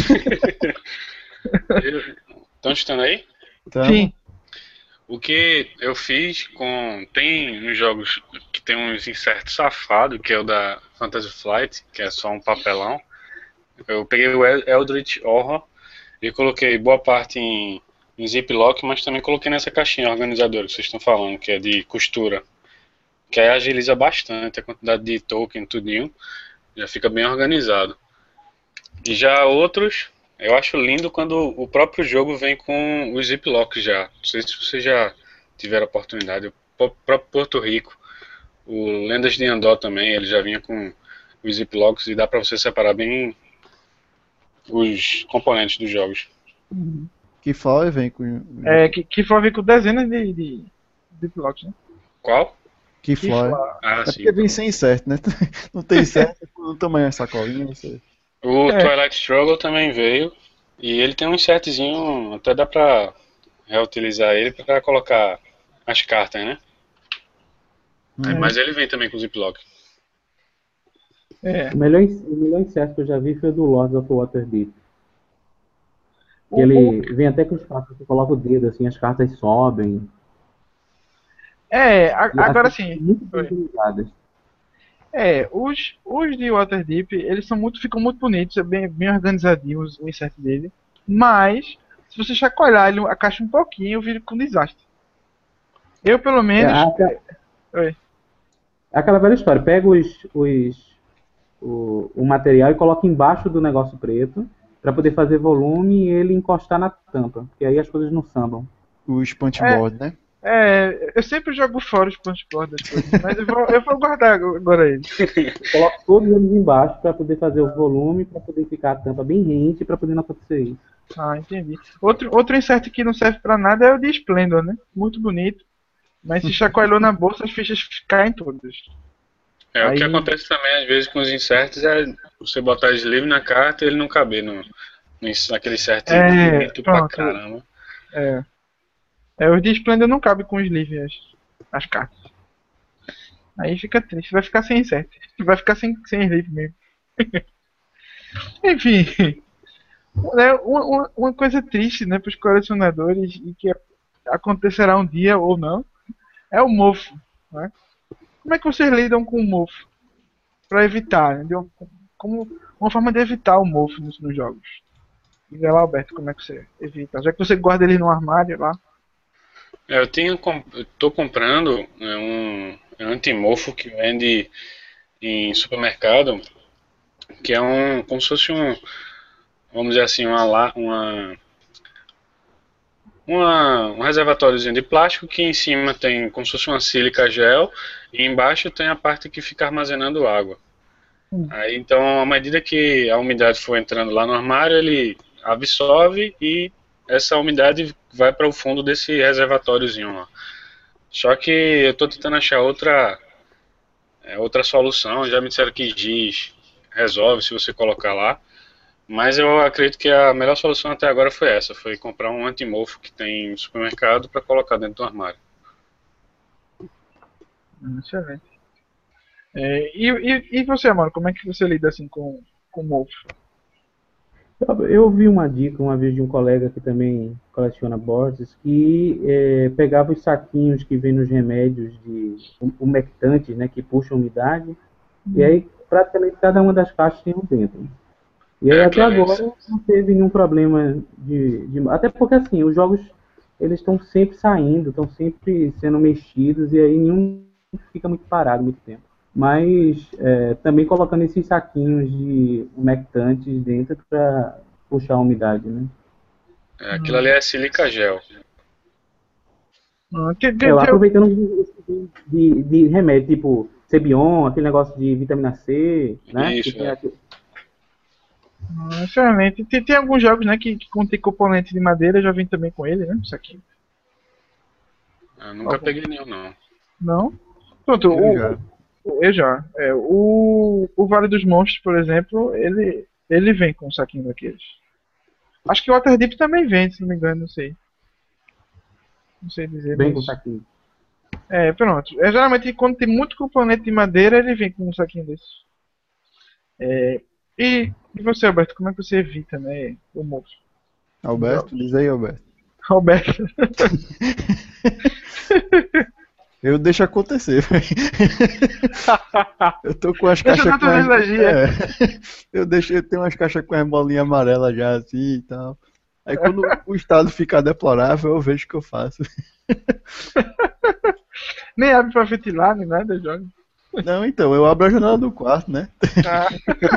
[SPEAKER 2] Estão escutando aí?
[SPEAKER 4] Tamo.
[SPEAKER 1] Sim,
[SPEAKER 2] O que eu fiz com. Tem uns jogos que tem uns insertos safados, que é o da Fantasy Flight, que é só um papelão. Eu peguei o El- Eldritch Horror e coloquei boa parte em, em Ziploc, mas também coloquei nessa caixinha organizadora que vocês estão falando, que é de costura. Que aí agiliza bastante a quantidade de token, tudinho. Já fica bem organizado. E já outros, eu acho lindo quando o próprio jogo vem com os Ziplocs já. Não sei se vocês já tiveram a oportunidade. O próprio Porto Rico, o Lendas de Andor também, ele já vinha com os Ziplocs e dá pra você separar bem os componentes dos jogos.
[SPEAKER 4] Que fala vem com.
[SPEAKER 1] é, que, que for vir com dezenas de, de, de blocos, né?
[SPEAKER 2] Qual?
[SPEAKER 4] Que
[SPEAKER 1] Que
[SPEAKER 4] fly.
[SPEAKER 1] for,
[SPEAKER 2] Ah,
[SPEAKER 4] É
[SPEAKER 2] sim.
[SPEAKER 4] porque vem sem insert, né? Não tem insert, no tamanho da sacolinha, você.
[SPEAKER 2] O
[SPEAKER 1] É.
[SPEAKER 2] Twilight Struggle também veio. E ele tem um insertzinho, até dá pra reutilizar ele pra colocar as cartas, né? Aí,
[SPEAKER 4] Uhum.
[SPEAKER 2] mas ele vem também com Ziploc.
[SPEAKER 1] é.
[SPEAKER 3] O melhor, o melhor inseto que eu já vi foi o do Lords of Waterdeep. Que
[SPEAKER 1] O, o,
[SPEAKER 3] ele vem até com os cartas, você coloca o dedo, assim, as cartas sobem.
[SPEAKER 1] é, a-
[SPEAKER 3] E as
[SPEAKER 1] agora
[SPEAKER 3] cartas
[SPEAKER 1] sim.
[SPEAKER 3] são muito bem
[SPEAKER 1] Oi.
[SPEAKER 3] utilizadas.
[SPEAKER 1] É, os, os de Waterdeep, eles são muito, ficam muito bonitos, é bem, bem organizadinhos o insert dele. Mas, se você chacoalhar ele, a caixa um pouquinho, vira com desastre. Eu, pelo
[SPEAKER 3] É,
[SPEAKER 1] menos.
[SPEAKER 3] aquela,
[SPEAKER 1] Oi.
[SPEAKER 3] aquela velha história, pega os, os, o, o material e coloca embaixo do negócio preto, para poder fazer volume e ele encostar na tampa, porque aí as coisas não sambam.
[SPEAKER 4] Os
[SPEAKER 1] É,
[SPEAKER 4] punchboard, né?
[SPEAKER 1] É, eu sempre jogo fora os pontos fortes das coisas, mas eu vou, eu vou guardar agora ele.
[SPEAKER 3] Coloco todos eles embaixo para poder fazer o volume, para poder ficar a tampa bem rente, para poder não acontecer isso.
[SPEAKER 1] Ah, entendi. Outro, outro insert que não serve pra nada é o de Splendor, né? Muito bonito. Mas se chacoalhou na bolsa, as fichas caem todas.
[SPEAKER 2] É, o
[SPEAKER 1] Aí-
[SPEAKER 2] que acontece também, às vezes, com os inserts é você botar sleeve na carta e ele não caber no, no, ins- naquele insert
[SPEAKER 1] É,
[SPEAKER 2] bonito pra
[SPEAKER 1] pronto.
[SPEAKER 2] caramba.
[SPEAKER 1] É. É, os de Splendor não cabem com os sleeve as, as cartas. Aí fica triste, vai ficar sem insert. Vai ficar sem, sem sleeve mesmo. Enfim. É uma, uma- uma coisa triste, né, para os colecionadores e que acontecerá um dia ou não, é o mofo. Né? Como é que vocês lidam com o mofo? Para evitar, né? De uma- como uma forma de evitar o mofo nos, nos jogos. Diga lá, Alberto, como é que você evita? Já que você guarda ele no armário lá.
[SPEAKER 2] É, eu tenho, com- eu tô comprando né, um anti-mofo que vende em supermercado, que é um, como se fosse um, vamos dizer assim, uma, la- uma, uma, um reservatóriozinho de plástico que em cima tem como se fosse uma sílica gel e embaixo tem a parte que fica armazenando água.
[SPEAKER 1] Hum.
[SPEAKER 2] Aí, então, à medida que a umidade for entrando lá no armário, ele absorve e essa umidade vai para o fundo desse reservatóriozinho lá. Só que eu estou tentando achar outra, é, outra solução. Já me disseram que giz resolve se você colocar lá. Mas eu acredito que a melhor solução até agora foi essa. Foi comprar um anti-mofo que tem no supermercado para colocar dentro do armário.
[SPEAKER 1] Hum, Excelente. É, e, e, e você, amor, como é que você lida assim com, com o mofo?
[SPEAKER 3] Eu, eu vi uma dica uma vez de um colega que também coleciona boards, que é, pegava os saquinhos que vem nos remédios de um- umectantes, né, que puxam umidade, e aí praticamente cada uma das caixas tem um dentro. E aí
[SPEAKER 2] É,
[SPEAKER 3] até
[SPEAKER 2] Clarice.
[SPEAKER 3] agora não teve nenhum problema de, de- até porque assim, os jogos eles estão sempre saindo, estão sempre sendo mexidos e aí nenhum fica muito parado muito tempo. Mas é, também colocando esses saquinhos de umectantes dentro para puxar a umidade, né?
[SPEAKER 2] É, aquilo ali é silica gel.
[SPEAKER 1] Ah, tem- tem-
[SPEAKER 3] Eu,
[SPEAKER 1] tem-
[SPEAKER 3] aproveitando de, de, de remédio, tipo Cebion, aquele negócio de vitamina C, né?
[SPEAKER 2] Isso,
[SPEAKER 3] Que tem
[SPEAKER 2] é.
[SPEAKER 3] aqui-
[SPEAKER 1] ah, excelente. Tem, tem alguns jogos, né, que, que contém componentes de madeira, já vem também com ele, né? Isso aqui.
[SPEAKER 2] Eu nunca peguei nenhum, não.
[SPEAKER 1] Não? Pronto,
[SPEAKER 4] Eu
[SPEAKER 1] o,
[SPEAKER 4] já.
[SPEAKER 1] o- eu já. É, o, o Vale dos Monstros, por exemplo, ele, ele vem com um saquinho daqueles. Acho que o Waterdeep também vem, se não me engano, não sei. Não sei dizer,
[SPEAKER 3] bem com
[SPEAKER 1] mas...
[SPEAKER 3] saquinho.
[SPEAKER 1] É, pronto. É, geralmente, quando tem muito componente de madeira, ele vem com um saquinho desses. É, e, e você, Alberto, como é que você evita, né, o mofo?
[SPEAKER 4] Alberto, diz aí, Alberto.
[SPEAKER 1] Alberto.
[SPEAKER 4] Eu deixo acontecer, velho. Eu tô com as
[SPEAKER 1] Deixa
[SPEAKER 4] caixas
[SPEAKER 1] a
[SPEAKER 4] com as...
[SPEAKER 1] natureza agir,
[SPEAKER 4] é. Eu deixo, eu tenho umas caixas com as bolinhas amarelas já assim e tal. Aí quando o estado ficar deplorável, eu vejo o que eu faço.
[SPEAKER 1] Nem abre pra ventilar, nem nada, joga.
[SPEAKER 4] Não, então, eu abro a janela do quarto, né?
[SPEAKER 1] Ah.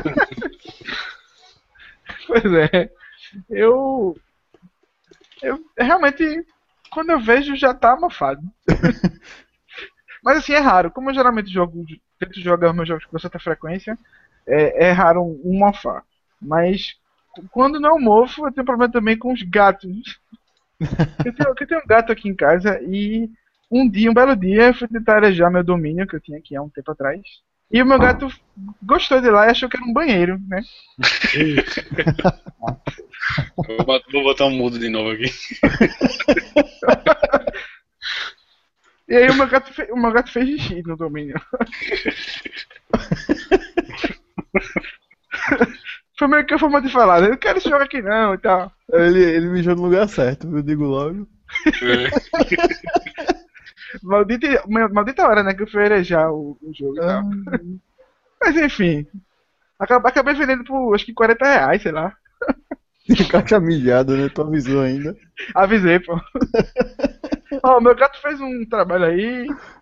[SPEAKER 1] Pois é. Eu. Eu realmente, quando eu vejo, já tá mofado. Mas assim, é raro. Como eu geralmente jogo, tento jogar meus jogos com certa frequência, é, é raro um, um mofar. Mas quando não mofo, eu tenho problema também com os gatos. Eu tenho, eu tenho um gato aqui em casa e um dia, um belo dia, eu fui tentar arejar meu domínio que eu tinha aqui há um tempo atrás. E o meu gato gostou de lá e achou que era um banheiro, né?
[SPEAKER 2] Eu vou vou botar um mudo de novo aqui.
[SPEAKER 1] E aí o meu gato, fe- o meu gato fez xixi no domínio. Foi meio que a forma de falar, né? Eu não quero esse jogo aqui não e tal.
[SPEAKER 4] Ele, ele mijou no lugar certo, eu digo logo.
[SPEAKER 2] É.
[SPEAKER 1] Maldita, ma- maldita hora, né, que eu fui arejar o, o jogo e tal. Mas enfim. Acabei, acabei vendendo por acho que quarenta reais, sei lá.
[SPEAKER 4] Caixa mijada, né? Tu avisou ainda.
[SPEAKER 1] Avisei, pô. Ó, meu gato fez um trabalho aí.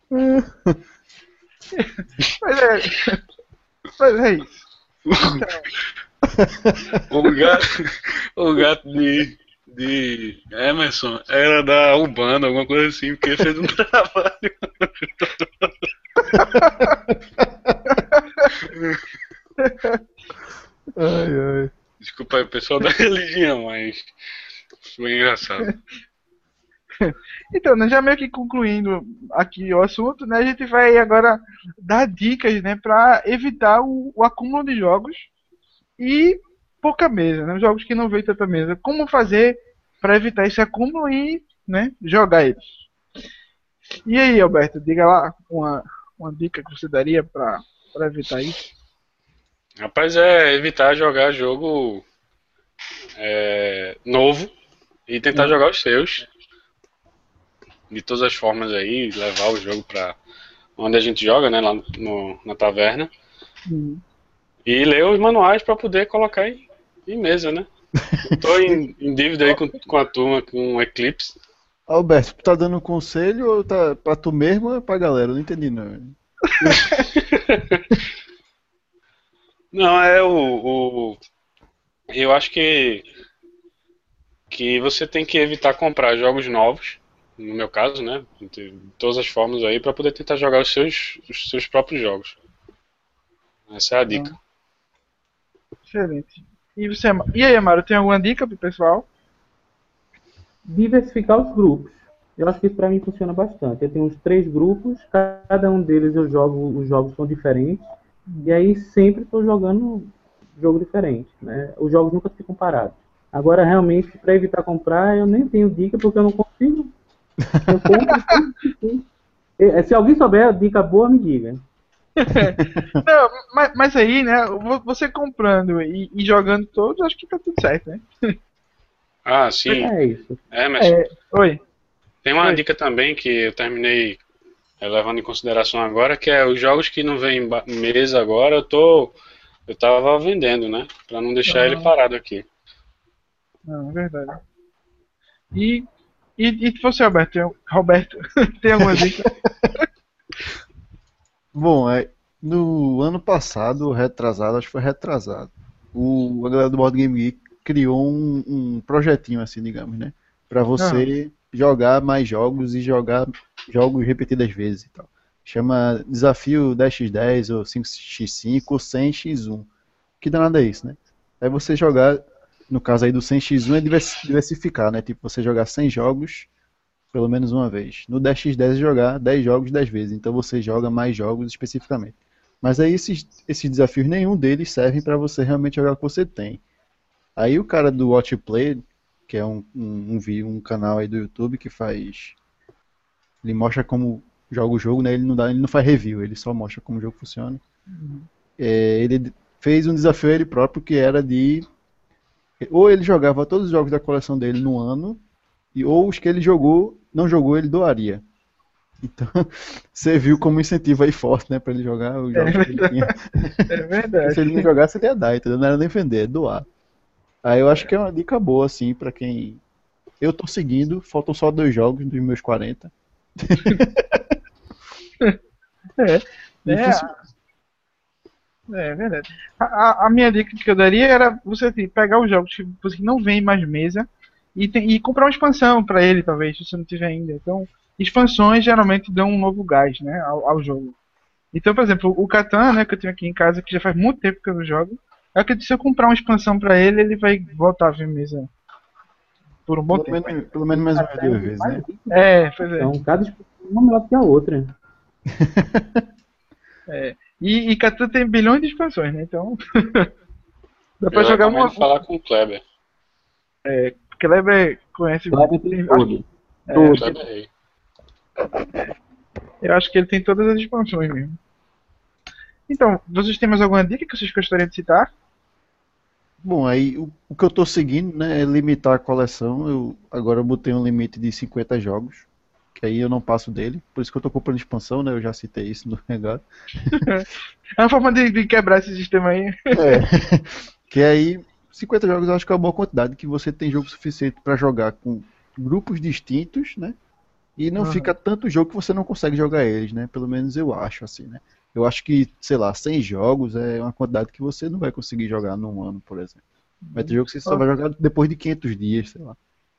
[SPEAKER 1] Mas é. Mas é isso. Então,
[SPEAKER 2] O gato, o gato de, de Emerson era da Urbana, alguma coisa assim, porque fez um trabalho.
[SPEAKER 4] Ai, ai.
[SPEAKER 2] Desculpa aí o pessoal da religião, mas foi engraçado.
[SPEAKER 1] Então, né, já meio que concluindo aqui o assunto, né, a gente vai agora dar dicas, né, para evitar o, o acúmulo de jogos e pouca mesa, né, jogos que não vêm tanta mesa. Como fazer para evitar esse acúmulo e, né, jogar eles. E aí, Alberto, diga lá uma, uma dica que você daria para evitar isso.
[SPEAKER 2] Rapaz, é evitar jogar jogo é, novo e tentar jogar os seus. De todas as formas aí, levar o jogo pra onde a gente joga, né, lá no, na taverna.
[SPEAKER 1] Hum.
[SPEAKER 2] E ler os manuais pra poder colocar em, em mesa, né? Eu tô em, em dívida aí com, com a turma, com o Eclipse.
[SPEAKER 4] Alberto, tu tá dando um conselho ou tá pra tu mesmo ou pra galera? Eu não entendi, não.
[SPEAKER 2] Não, é o, o... Eu acho que... Que você tem que evitar comprar jogos novos. No meu caso, né? De todas as formas aí, pra poder tentar jogar os seus, os seus próprios jogos. Essa é a dica.
[SPEAKER 1] Excelente. E, você, e aí, Amaro, tem alguma dica pro pessoal?
[SPEAKER 3] Diversificar os grupos. Eu acho que isso para mim funciona bastante. Eu tenho uns três grupos, cada um deles eu jogo, os jogos são diferentes, e aí sempre estou jogando jogo diferente, né? Os jogos nunca ficam parados. Agora, realmente, para evitar comprar, eu nem tenho dica porque eu não consigo. Eu compro. Se alguém souber a dica boa, me diga.
[SPEAKER 1] Não, mas, mas aí, né, você comprando e, e jogando todos, acho que tá tudo certo, né?
[SPEAKER 2] Ah, sim.
[SPEAKER 3] É isso.
[SPEAKER 2] É, mas
[SPEAKER 1] É, oi.
[SPEAKER 2] tem uma
[SPEAKER 1] Oi.
[SPEAKER 2] dica também que eu terminei é, levando em consideração agora, que é os jogos que não vêm em ba- mesa agora, eu tô. Eu tava vendendo, né? Pra não deixar
[SPEAKER 1] Ah.
[SPEAKER 2] ele parado aqui.
[SPEAKER 1] Não, é verdade. E, e, e você, Alberto, tem, Roberto, tem alguma dica?
[SPEAKER 4] Bom, é, no ano passado, retrasado, acho que foi retrasado, o, a galera do Board Game Geek criou um, um projetinho, assim, digamos, né? Pra você jogar mais jogos e jogar jogos repetidas vezes e tal. Chama Desafio dez por dez ou cinco por cinco ou cem por um. Que danado é isso, né? É você jogar, no caso aí do cem por um é divers- diversificar, né? Tipo, você jogar cem jogos pelo menos uma vez. No dez por dez é jogar dez jogos dez vezes, então você joga mais jogos especificamente. Mas aí esses, esses desafios, nenhum deles servem para você realmente jogar o que você tem. Aí o cara do Watchplay, que é um, um, um, vi- um canal aí do YouTube que faz... Ele mostra como joga o jogo, né? Ele não, dá, ele não faz review, ele só mostra como o jogo funciona. É, ele fez um desafio a ele próprio que era de... Ou ele jogava todos os jogos da coleção dele no ano, e ou os que ele jogou, não jogou, ele doaria. Então, você viu como incentivo aí forte, né, pra ele jogar os jogos
[SPEAKER 1] É
[SPEAKER 4] que ele tinha.
[SPEAKER 1] É
[SPEAKER 4] Porque
[SPEAKER 1] verdade.
[SPEAKER 4] se ele não jogasse, ele ia dar, entendeu? Não era nem vender, é doar. Aí eu acho que é uma dica boa, assim, pra quem... Eu tô seguindo, faltam só dois jogos dos meus quarenta.
[SPEAKER 1] É,
[SPEAKER 4] E
[SPEAKER 1] é,
[SPEAKER 4] funciona.
[SPEAKER 1] é verdade. A, a- a minha dica que eu daria era você assim, pegar os jogos que você não vem mais mesa e, tem- e comprar uma expansão pra ele, talvez, se você não tiver ainda. Então, expansões geralmente dão um novo gás, né, ao, ao jogo. Então, por exemplo, o Catan, né, que eu tenho aqui em casa, que já faz muito tempo que eu não jogo, eu acredito que se eu comprar uma expansão pra ele, ele vai voltar a vir mesa por um bom
[SPEAKER 4] Pelo
[SPEAKER 1] tempo.
[SPEAKER 4] menos, pelo menos mais umas duas vezes, né?
[SPEAKER 1] É, pois é.
[SPEAKER 3] Então, cada expansão é uma melhor que a outra.
[SPEAKER 1] E, e Catan tem bilhões de expansões, né? Então. Dá pra
[SPEAKER 2] Eu
[SPEAKER 1] jogar
[SPEAKER 2] recomendo
[SPEAKER 1] uma.
[SPEAKER 2] falar com o Kleber.
[SPEAKER 1] Kleber conhece.
[SPEAKER 3] Kleber tem
[SPEAKER 1] tem-
[SPEAKER 3] tudo.
[SPEAKER 1] é,
[SPEAKER 3] Tudo.
[SPEAKER 2] Kleber Rei.
[SPEAKER 1] eu acho que ele tem todas as expansões mesmo. Então, vocês têm mais alguma dica que vocês gostariam de citar?
[SPEAKER 4] Bom, aí o, o que eu tô seguindo, né, é limitar a coleção. Eu agora eu botei um limite de cinquenta jogos, que aí eu não passo dele. Por isso que eu tô comprando expansão, né? Eu já citei isso no negócio.
[SPEAKER 1] É uma forma de, de quebrar esse sistema aí.
[SPEAKER 4] É. Que aí cinquenta jogos eu acho que é uma boa quantidade, que você tem jogo suficiente para jogar com grupos distintos, né? E não
[SPEAKER 1] Uhum.
[SPEAKER 4] fica tanto jogo que você não consegue jogar eles, né? Pelo menos eu acho assim, né? Eu acho que, sei lá, cem jogos é uma quantidade que você não vai conseguir jogar num ano, por exemplo. Vai ter jogo que você só vai jogar depois de quinhentos dias, sei lá.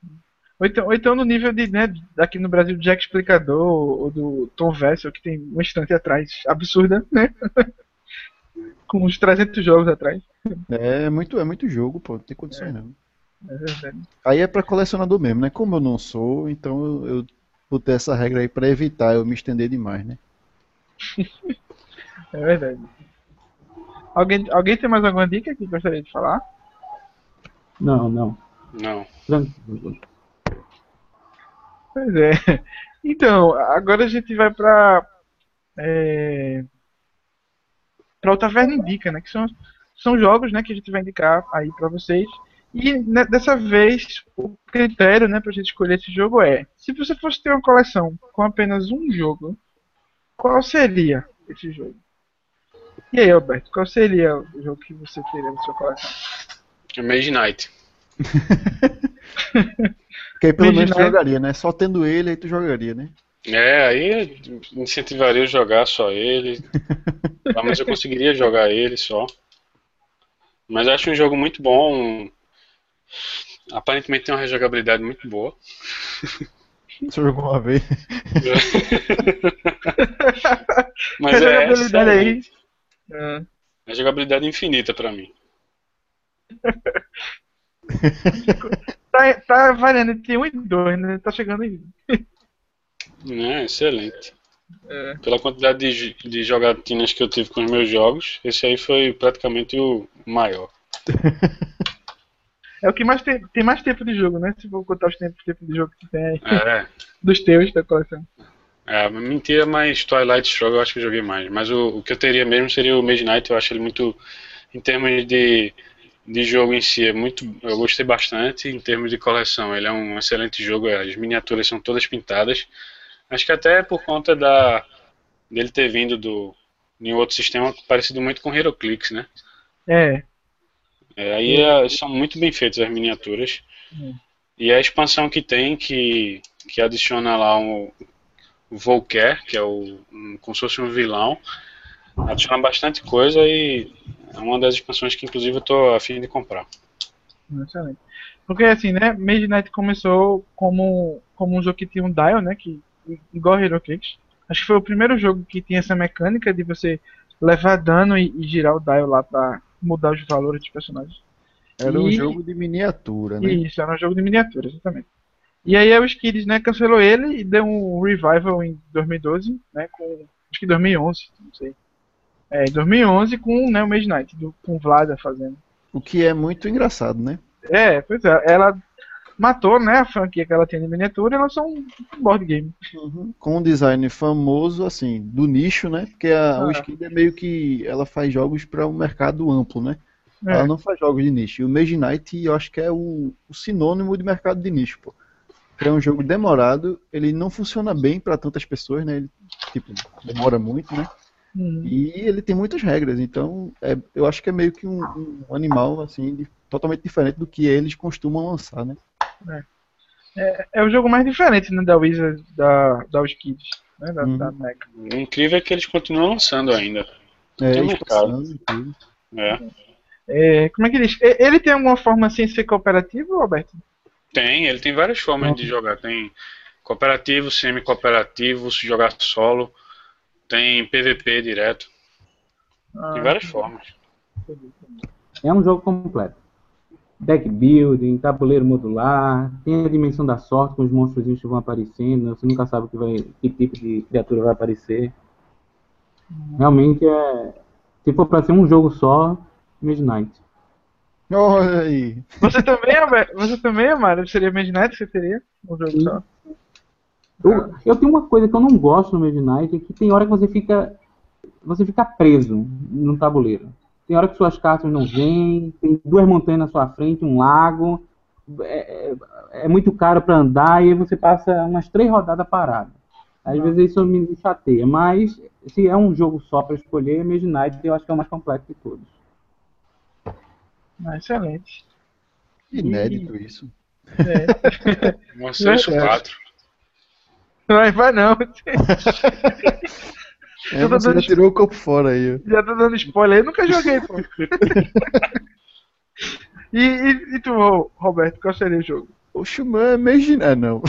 [SPEAKER 1] Ou então, ou então no nível de, né, aqui no Brasil, do Jack Explicador ou do Tom Vessel, que tem uma estante atrás absurda, né? Com uns trezentos jogos atrás.
[SPEAKER 4] É muito, é muito jogo, pô, não tem condições não.
[SPEAKER 1] É verdade.
[SPEAKER 4] Aí é pra colecionador mesmo, né? Como eu não sou, então eu, eu botei essa regra aí pra evitar eu me estender demais, né?
[SPEAKER 1] É verdade. Alguém, alguém tem mais alguma dica que gostaria de falar?
[SPEAKER 3] Não, não.
[SPEAKER 2] Não.
[SPEAKER 3] Tranquilo.
[SPEAKER 1] Pois é. Então, agora a gente vai pra. É, pra o Taverna Indica, né? Que são, são jogos, né, que a gente vai indicar aí pra vocês. E né, dessa vez, o critério, né, pra gente escolher esse jogo é: se você fosse ter uma coleção com apenas um jogo, qual seria esse jogo? E aí, Alberto, qual seria o jogo que você teria na sua coleção?
[SPEAKER 2] Mage Knight.
[SPEAKER 4] Porque aí pelo menos tu
[SPEAKER 1] Midnight.
[SPEAKER 4] jogaria, né? Só tendo ele aí tu jogaria, né?
[SPEAKER 2] É, aí eu incentivaria a jogar só ele. Tá, mas eu conseguiria jogar ele só. Mas acho um jogo muito bom. Aparentemente tem uma rejogabilidade muito boa.
[SPEAKER 4] Só jogou uma vez.
[SPEAKER 2] Mas é
[SPEAKER 1] Jogabilidade aí.
[SPEAKER 2] excelente.
[SPEAKER 1] Ah,
[SPEAKER 2] É jogabilidade infinita pra mim.
[SPEAKER 1] tá, tá variando entre um e dois, né? Tá chegando aí.
[SPEAKER 2] É excelente.
[SPEAKER 1] É.
[SPEAKER 2] Pela quantidade de, j- de jogatinas que eu tive com os meus jogos, esse aí foi praticamente o maior.
[SPEAKER 1] É o que mais tem, tem mais tempo de jogo, né? Se for contar os tempos, tempo de jogo que tem aí.
[SPEAKER 2] É,
[SPEAKER 1] Dos teus, da coleção.
[SPEAKER 2] é mentira, mas Twilight Struggle eu acho que eu joguei mais. Mas o, o que eu teria mesmo seria o Mage Knight. Eu acho ele muito, em termos de, de jogo em si, é muito, eu gostei bastante. Em termos de coleção, ele é um excelente jogo. As miniaturas são todas pintadas. Acho que até por conta da dele ter vindo do em outro sistema parecido muito com HeroClix, né?
[SPEAKER 1] É.
[SPEAKER 2] É, aí é, são muito bem feitas as miniaturas.
[SPEAKER 1] Hum.
[SPEAKER 2] E a expansão que tem, que, que adiciona lá um, o Volker, que é o, um, como se fosse um vilão, adiciona bastante coisa e é uma das expansões que inclusive eu tô a fim de comprar.
[SPEAKER 1] Excelente. Porque assim, né? Mage Knight começou como, como um jogo que tinha um dial, né? Que, igual HeroClix. Acho que foi o primeiro jogo que tinha essa mecânica de você levar dano e, e girar o dial lá pra mudar os valores dos personagens.
[SPEAKER 4] Era um
[SPEAKER 1] E-
[SPEAKER 4] jogo de miniatura, né?
[SPEAKER 1] Isso, era um jogo de miniatura, exatamente. E aí a Skids, né, cancelou ele e deu um revival em dois mil e doze, né, com, acho que dois mil e onze, não sei. É, em dois mil e onze com, né, o Mage Knight, do, com o Vlada fazendo.
[SPEAKER 4] O que é muito engraçado, né?
[SPEAKER 1] É, pois é, ela matou, né, a franquia que ela tinha de miniatura e lançou um board game.
[SPEAKER 4] Com um design famoso, assim, do nicho, né? Porque a
[SPEAKER 1] Ah.
[SPEAKER 4] WizKid é meio que ela faz jogos para um mercado amplo, né?
[SPEAKER 1] É.
[SPEAKER 4] Ela não faz jogos de nicho. E o Mage Knight, eu acho que é o, o sinônimo de mercado de nicho, pô. Porque é um jogo demorado, ele não funciona bem para tantas pessoas, né? Ele, tipo, demora muito, né?
[SPEAKER 1] Uhum.
[SPEAKER 4] E ele tem muitas regras, então é, eu acho que é meio que um, um animal, assim, de- totalmente diferente do que eles costumam lançar, né?
[SPEAKER 1] É, é o jogo mais diferente, né, da Wizard, da, da Skids, né, da,
[SPEAKER 4] Uhum.
[SPEAKER 1] da Mega.
[SPEAKER 2] O incrível é que eles continuam lançando ainda.
[SPEAKER 4] É,
[SPEAKER 2] Tem
[SPEAKER 4] expansão e tudo.
[SPEAKER 2] É.
[SPEAKER 1] É, como é que diz? E- Ele tem alguma forma sem ser cooperativo, Roberto?
[SPEAKER 2] Tem, ele tem várias formas de jogar. Tem cooperativo, semi-cooperativo, se jogar solo, tem P V P direto, tem
[SPEAKER 1] Ah,
[SPEAKER 2] várias formas.
[SPEAKER 3] É um jogo completo. Deck building, tabuleiro modular, tem a dimensão da sorte com os monstros que vão aparecendo, você nunca sabe o que, vai, que tipo de criatura vai aparecer. Realmente é. Se for pra ser um jogo só, Mage Knight.
[SPEAKER 4] Olha aí.
[SPEAKER 1] Você também, Alberto? Você também, Mário? Seria Mage Knight que você teria? Um jogo
[SPEAKER 3] Sim.
[SPEAKER 1] só?
[SPEAKER 3] Eu, eu tenho uma coisa que eu não gosto no Mage Knight, é que tem hora que você fica. Você fica preso no tabuleiro. Tem hora que suas cartas não vêm, tem duas montanhas na sua frente, um lago. É, é- é muito caro para andar e aí você passa umas três rodadas parado. Às vezes isso me chateia, mas se é um jogo só para escolher, Mage Knight eu acho que é o mais complexo de todos.
[SPEAKER 1] Ah, excelente.
[SPEAKER 4] Inédito isso.
[SPEAKER 1] É.
[SPEAKER 2] Mostrei isso
[SPEAKER 1] Verdade.
[SPEAKER 2] quatro.
[SPEAKER 1] Vai, vai não.
[SPEAKER 4] É,
[SPEAKER 1] Eu tô
[SPEAKER 4] você
[SPEAKER 1] dando
[SPEAKER 4] já tirou o corpo fora aí. ó.
[SPEAKER 1] Já tô dando spoiler aí, nunca joguei, pô. E, e, e tu, Roberto, qual seria o jogo?
[SPEAKER 4] Oxe, mas é Mage Knight, não.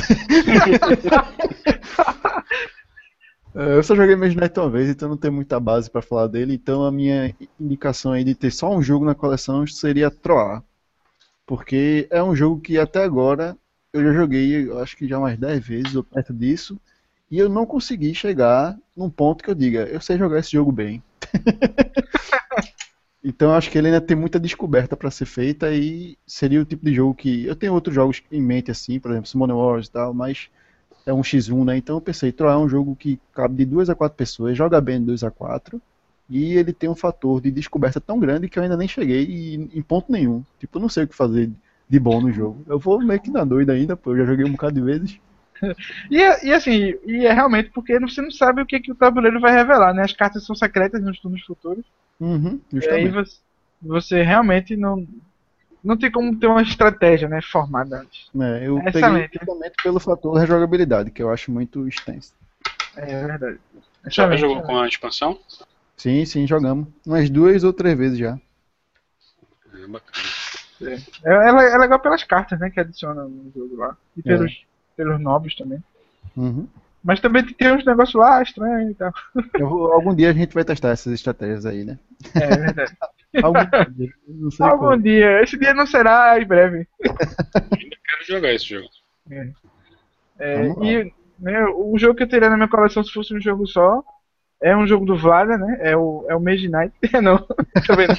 [SPEAKER 4] É, eu só joguei Mage Knight uma vez, então não tenho muita base pra falar dele. Então a minha indicação aí de ter só um jogo na coleção seria Troar. Porque é um jogo que até agora eu já joguei, eu acho que já umas dez vezes ou perto disso. E eu não consegui chegar num ponto que eu diga, eu sei jogar esse jogo bem. Então eu acho que ele ainda tem muita descoberta pra ser feita e seria o tipo de jogo que... Eu tenho outros jogos em mente assim, por exemplo, Summoner Wars e tal, mas é um xis um, né? Então eu pensei, Troar é um jogo que cabe de duas a quatro pessoas, joga bem de dois a quatro e ele tem um fator de descoberta tão grande que eu ainda nem cheguei em, em ponto nenhum. Tipo, eu não sei o que fazer de bom no jogo. Eu vou meio que na doida ainda, pô, eu já joguei um bocado de vezes.
[SPEAKER 1] E, é- e assim, e é realmente porque você não sabe o que, que o tabuleiro vai revelar, né? As cartas são secretas nos turnos futuros.
[SPEAKER 4] Uhum,
[SPEAKER 1] E aí
[SPEAKER 4] justamente.
[SPEAKER 1] você, você realmente não, não tem como ter uma estratégia, né, formada antes.
[SPEAKER 4] É, eu
[SPEAKER 1] É
[SPEAKER 4] peguei
[SPEAKER 1] excelente,
[SPEAKER 4] justamente pelo fator da rejogabilidade, que eu acho muito extenso.
[SPEAKER 1] é verdade.
[SPEAKER 2] Já
[SPEAKER 1] Excelente.
[SPEAKER 2] jogou com a expansão?
[SPEAKER 4] Sim, sim, jogamos. Umas duas ou três vezes já.
[SPEAKER 2] É bacana.
[SPEAKER 1] É, é, é é legal pelas cartas, né, que adicionam no jogo lá. E
[SPEAKER 4] É.
[SPEAKER 1] pelos, pelos nobres também.
[SPEAKER 4] Uhum.
[SPEAKER 1] Mas também tem uns negócios lá estranhos e tal.
[SPEAKER 4] Eu vou- algum dia a gente vai testar essas estratégias aí, né?
[SPEAKER 1] É verdade.
[SPEAKER 4] Algum dia, não sei
[SPEAKER 1] Algum
[SPEAKER 4] quando.
[SPEAKER 1] dia. Esse dia não será em breve.
[SPEAKER 2] Ainda quero jogar esse jogo.
[SPEAKER 1] É. É,
[SPEAKER 4] Vamos lá.
[SPEAKER 1] e né, o jogo que eu teria na minha coleção se fosse um jogo só é um jogo do Vlada, né? É o, é o Mage Knight. Não, também não.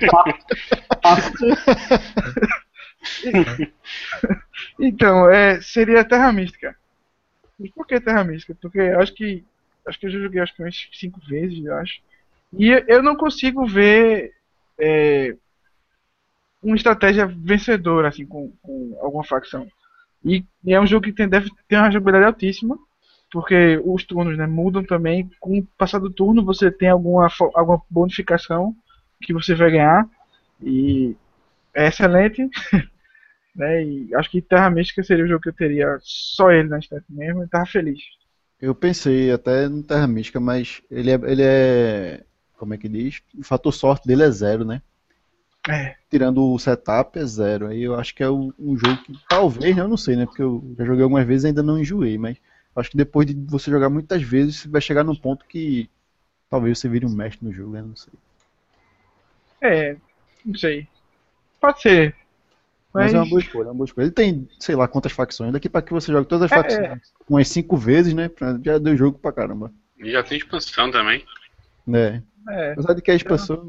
[SPEAKER 1] Então, é, seria Terra Mística. Mas por que Terra Mística? Porque eu acho que acho que eu já joguei acho que umas cinco vezes, eu acho. E eu não consigo ver é, uma estratégia vencedora assim com, com alguma facção. E, e é um jogo que tem, deve ter uma jogabilidade altíssima, porque os turnos, né, mudam também. Com o passar do turno você tem alguma, fo- alguma bonificação que você vai ganhar. E é excelente, né? E acho que Terra Mística seria o jogo que eu teria só ele na estante mesmo e tava feliz.
[SPEAKER 4] Eu pensei até no Terra Mística, mas ele é, ele é. Como é que diz? O fator sorte dele é zero, né?
[SPEAKER 1] É,
[SPEAKER 4] Tirando o setup é zero. Aí eu acho que é um um jogo que talvez, né, eu não sei, né? Porque eu já joguei algumas vezes e ainda não enjoei, mas acho que depois de você jogar muitas vezes, você vai chegar num ponto que talvez você vire um mestre no jogo, né? Não sei.
[SPEAKER 1] é, não sei. Pode ser,
[SPEAKER 4] Mas é
[SPEAKER 1] mas
[SPEAKER 4] uma boa escolha, é uma boa escolha. Ele tem, sei lá, quantas facções. Daqui pra que você joga todas as
[SPEAKER 1] é,
[SPEAKER 4] facções umas cinco vezes, né? pra- Já deu jogo pra caramba.
[SPEAKER 2] E já tem expansão também.
[SPEAKER 4] Né?
[SPEAKER 1] é.
[SPEAKER 4] Apesar de que a
[SPEAKER 1] Então,
[SPEAKER 4] expansão.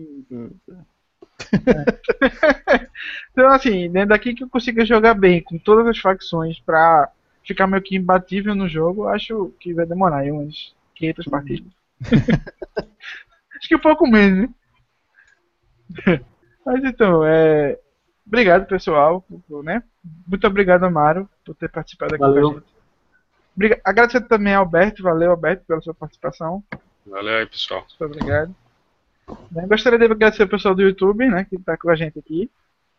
[SPEAKER 1] então assim, né, daqui que eu consiga jogar bem com todas as facções pra ficar meio que imbatível no jogo, acho que vai demorar aí umas quinhentas partidas. Acho que um pouco menos, né? Mas então, é. Obrigado, pessoal, por- né? Muito obrigado, Amaro, por ter participado aqui com a
[SPEAKER 3] Valeu.
[SPEAKER 1] gente. Obriga- Agradecer também ao Alberto, valeu, Alberto, pela sua participação.
[SPEAKER 2] Valeu aí, pessoal.
[SPEAKER 1] Muito obrigado. Né, Gostaria de agradecer o pessoal do YouTube, né, que está com a gente aqui.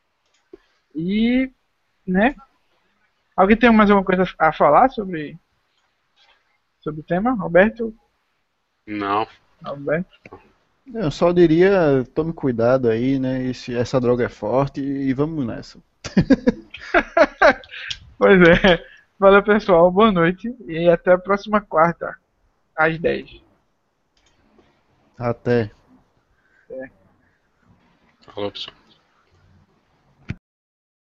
[SPEAKER 1] E, né, alguém tem mais alguma coisa a falar sobre, sobre o tema? Alberto?
[SPEAKER 2] Não.
[SPEAKER 1] Alberto?
[SPEAKER 4] Eu só diria, tome cuidado aí, né? Esse, essa droga é forte e vamos nessa.
[SPEAKER 1] Pois é. Valeu, pessoal. Boa noite. E até a próxima quarta, às dez.
[SPEAKER 4] Até.
[SPEAKER 2] Falou, pessoal.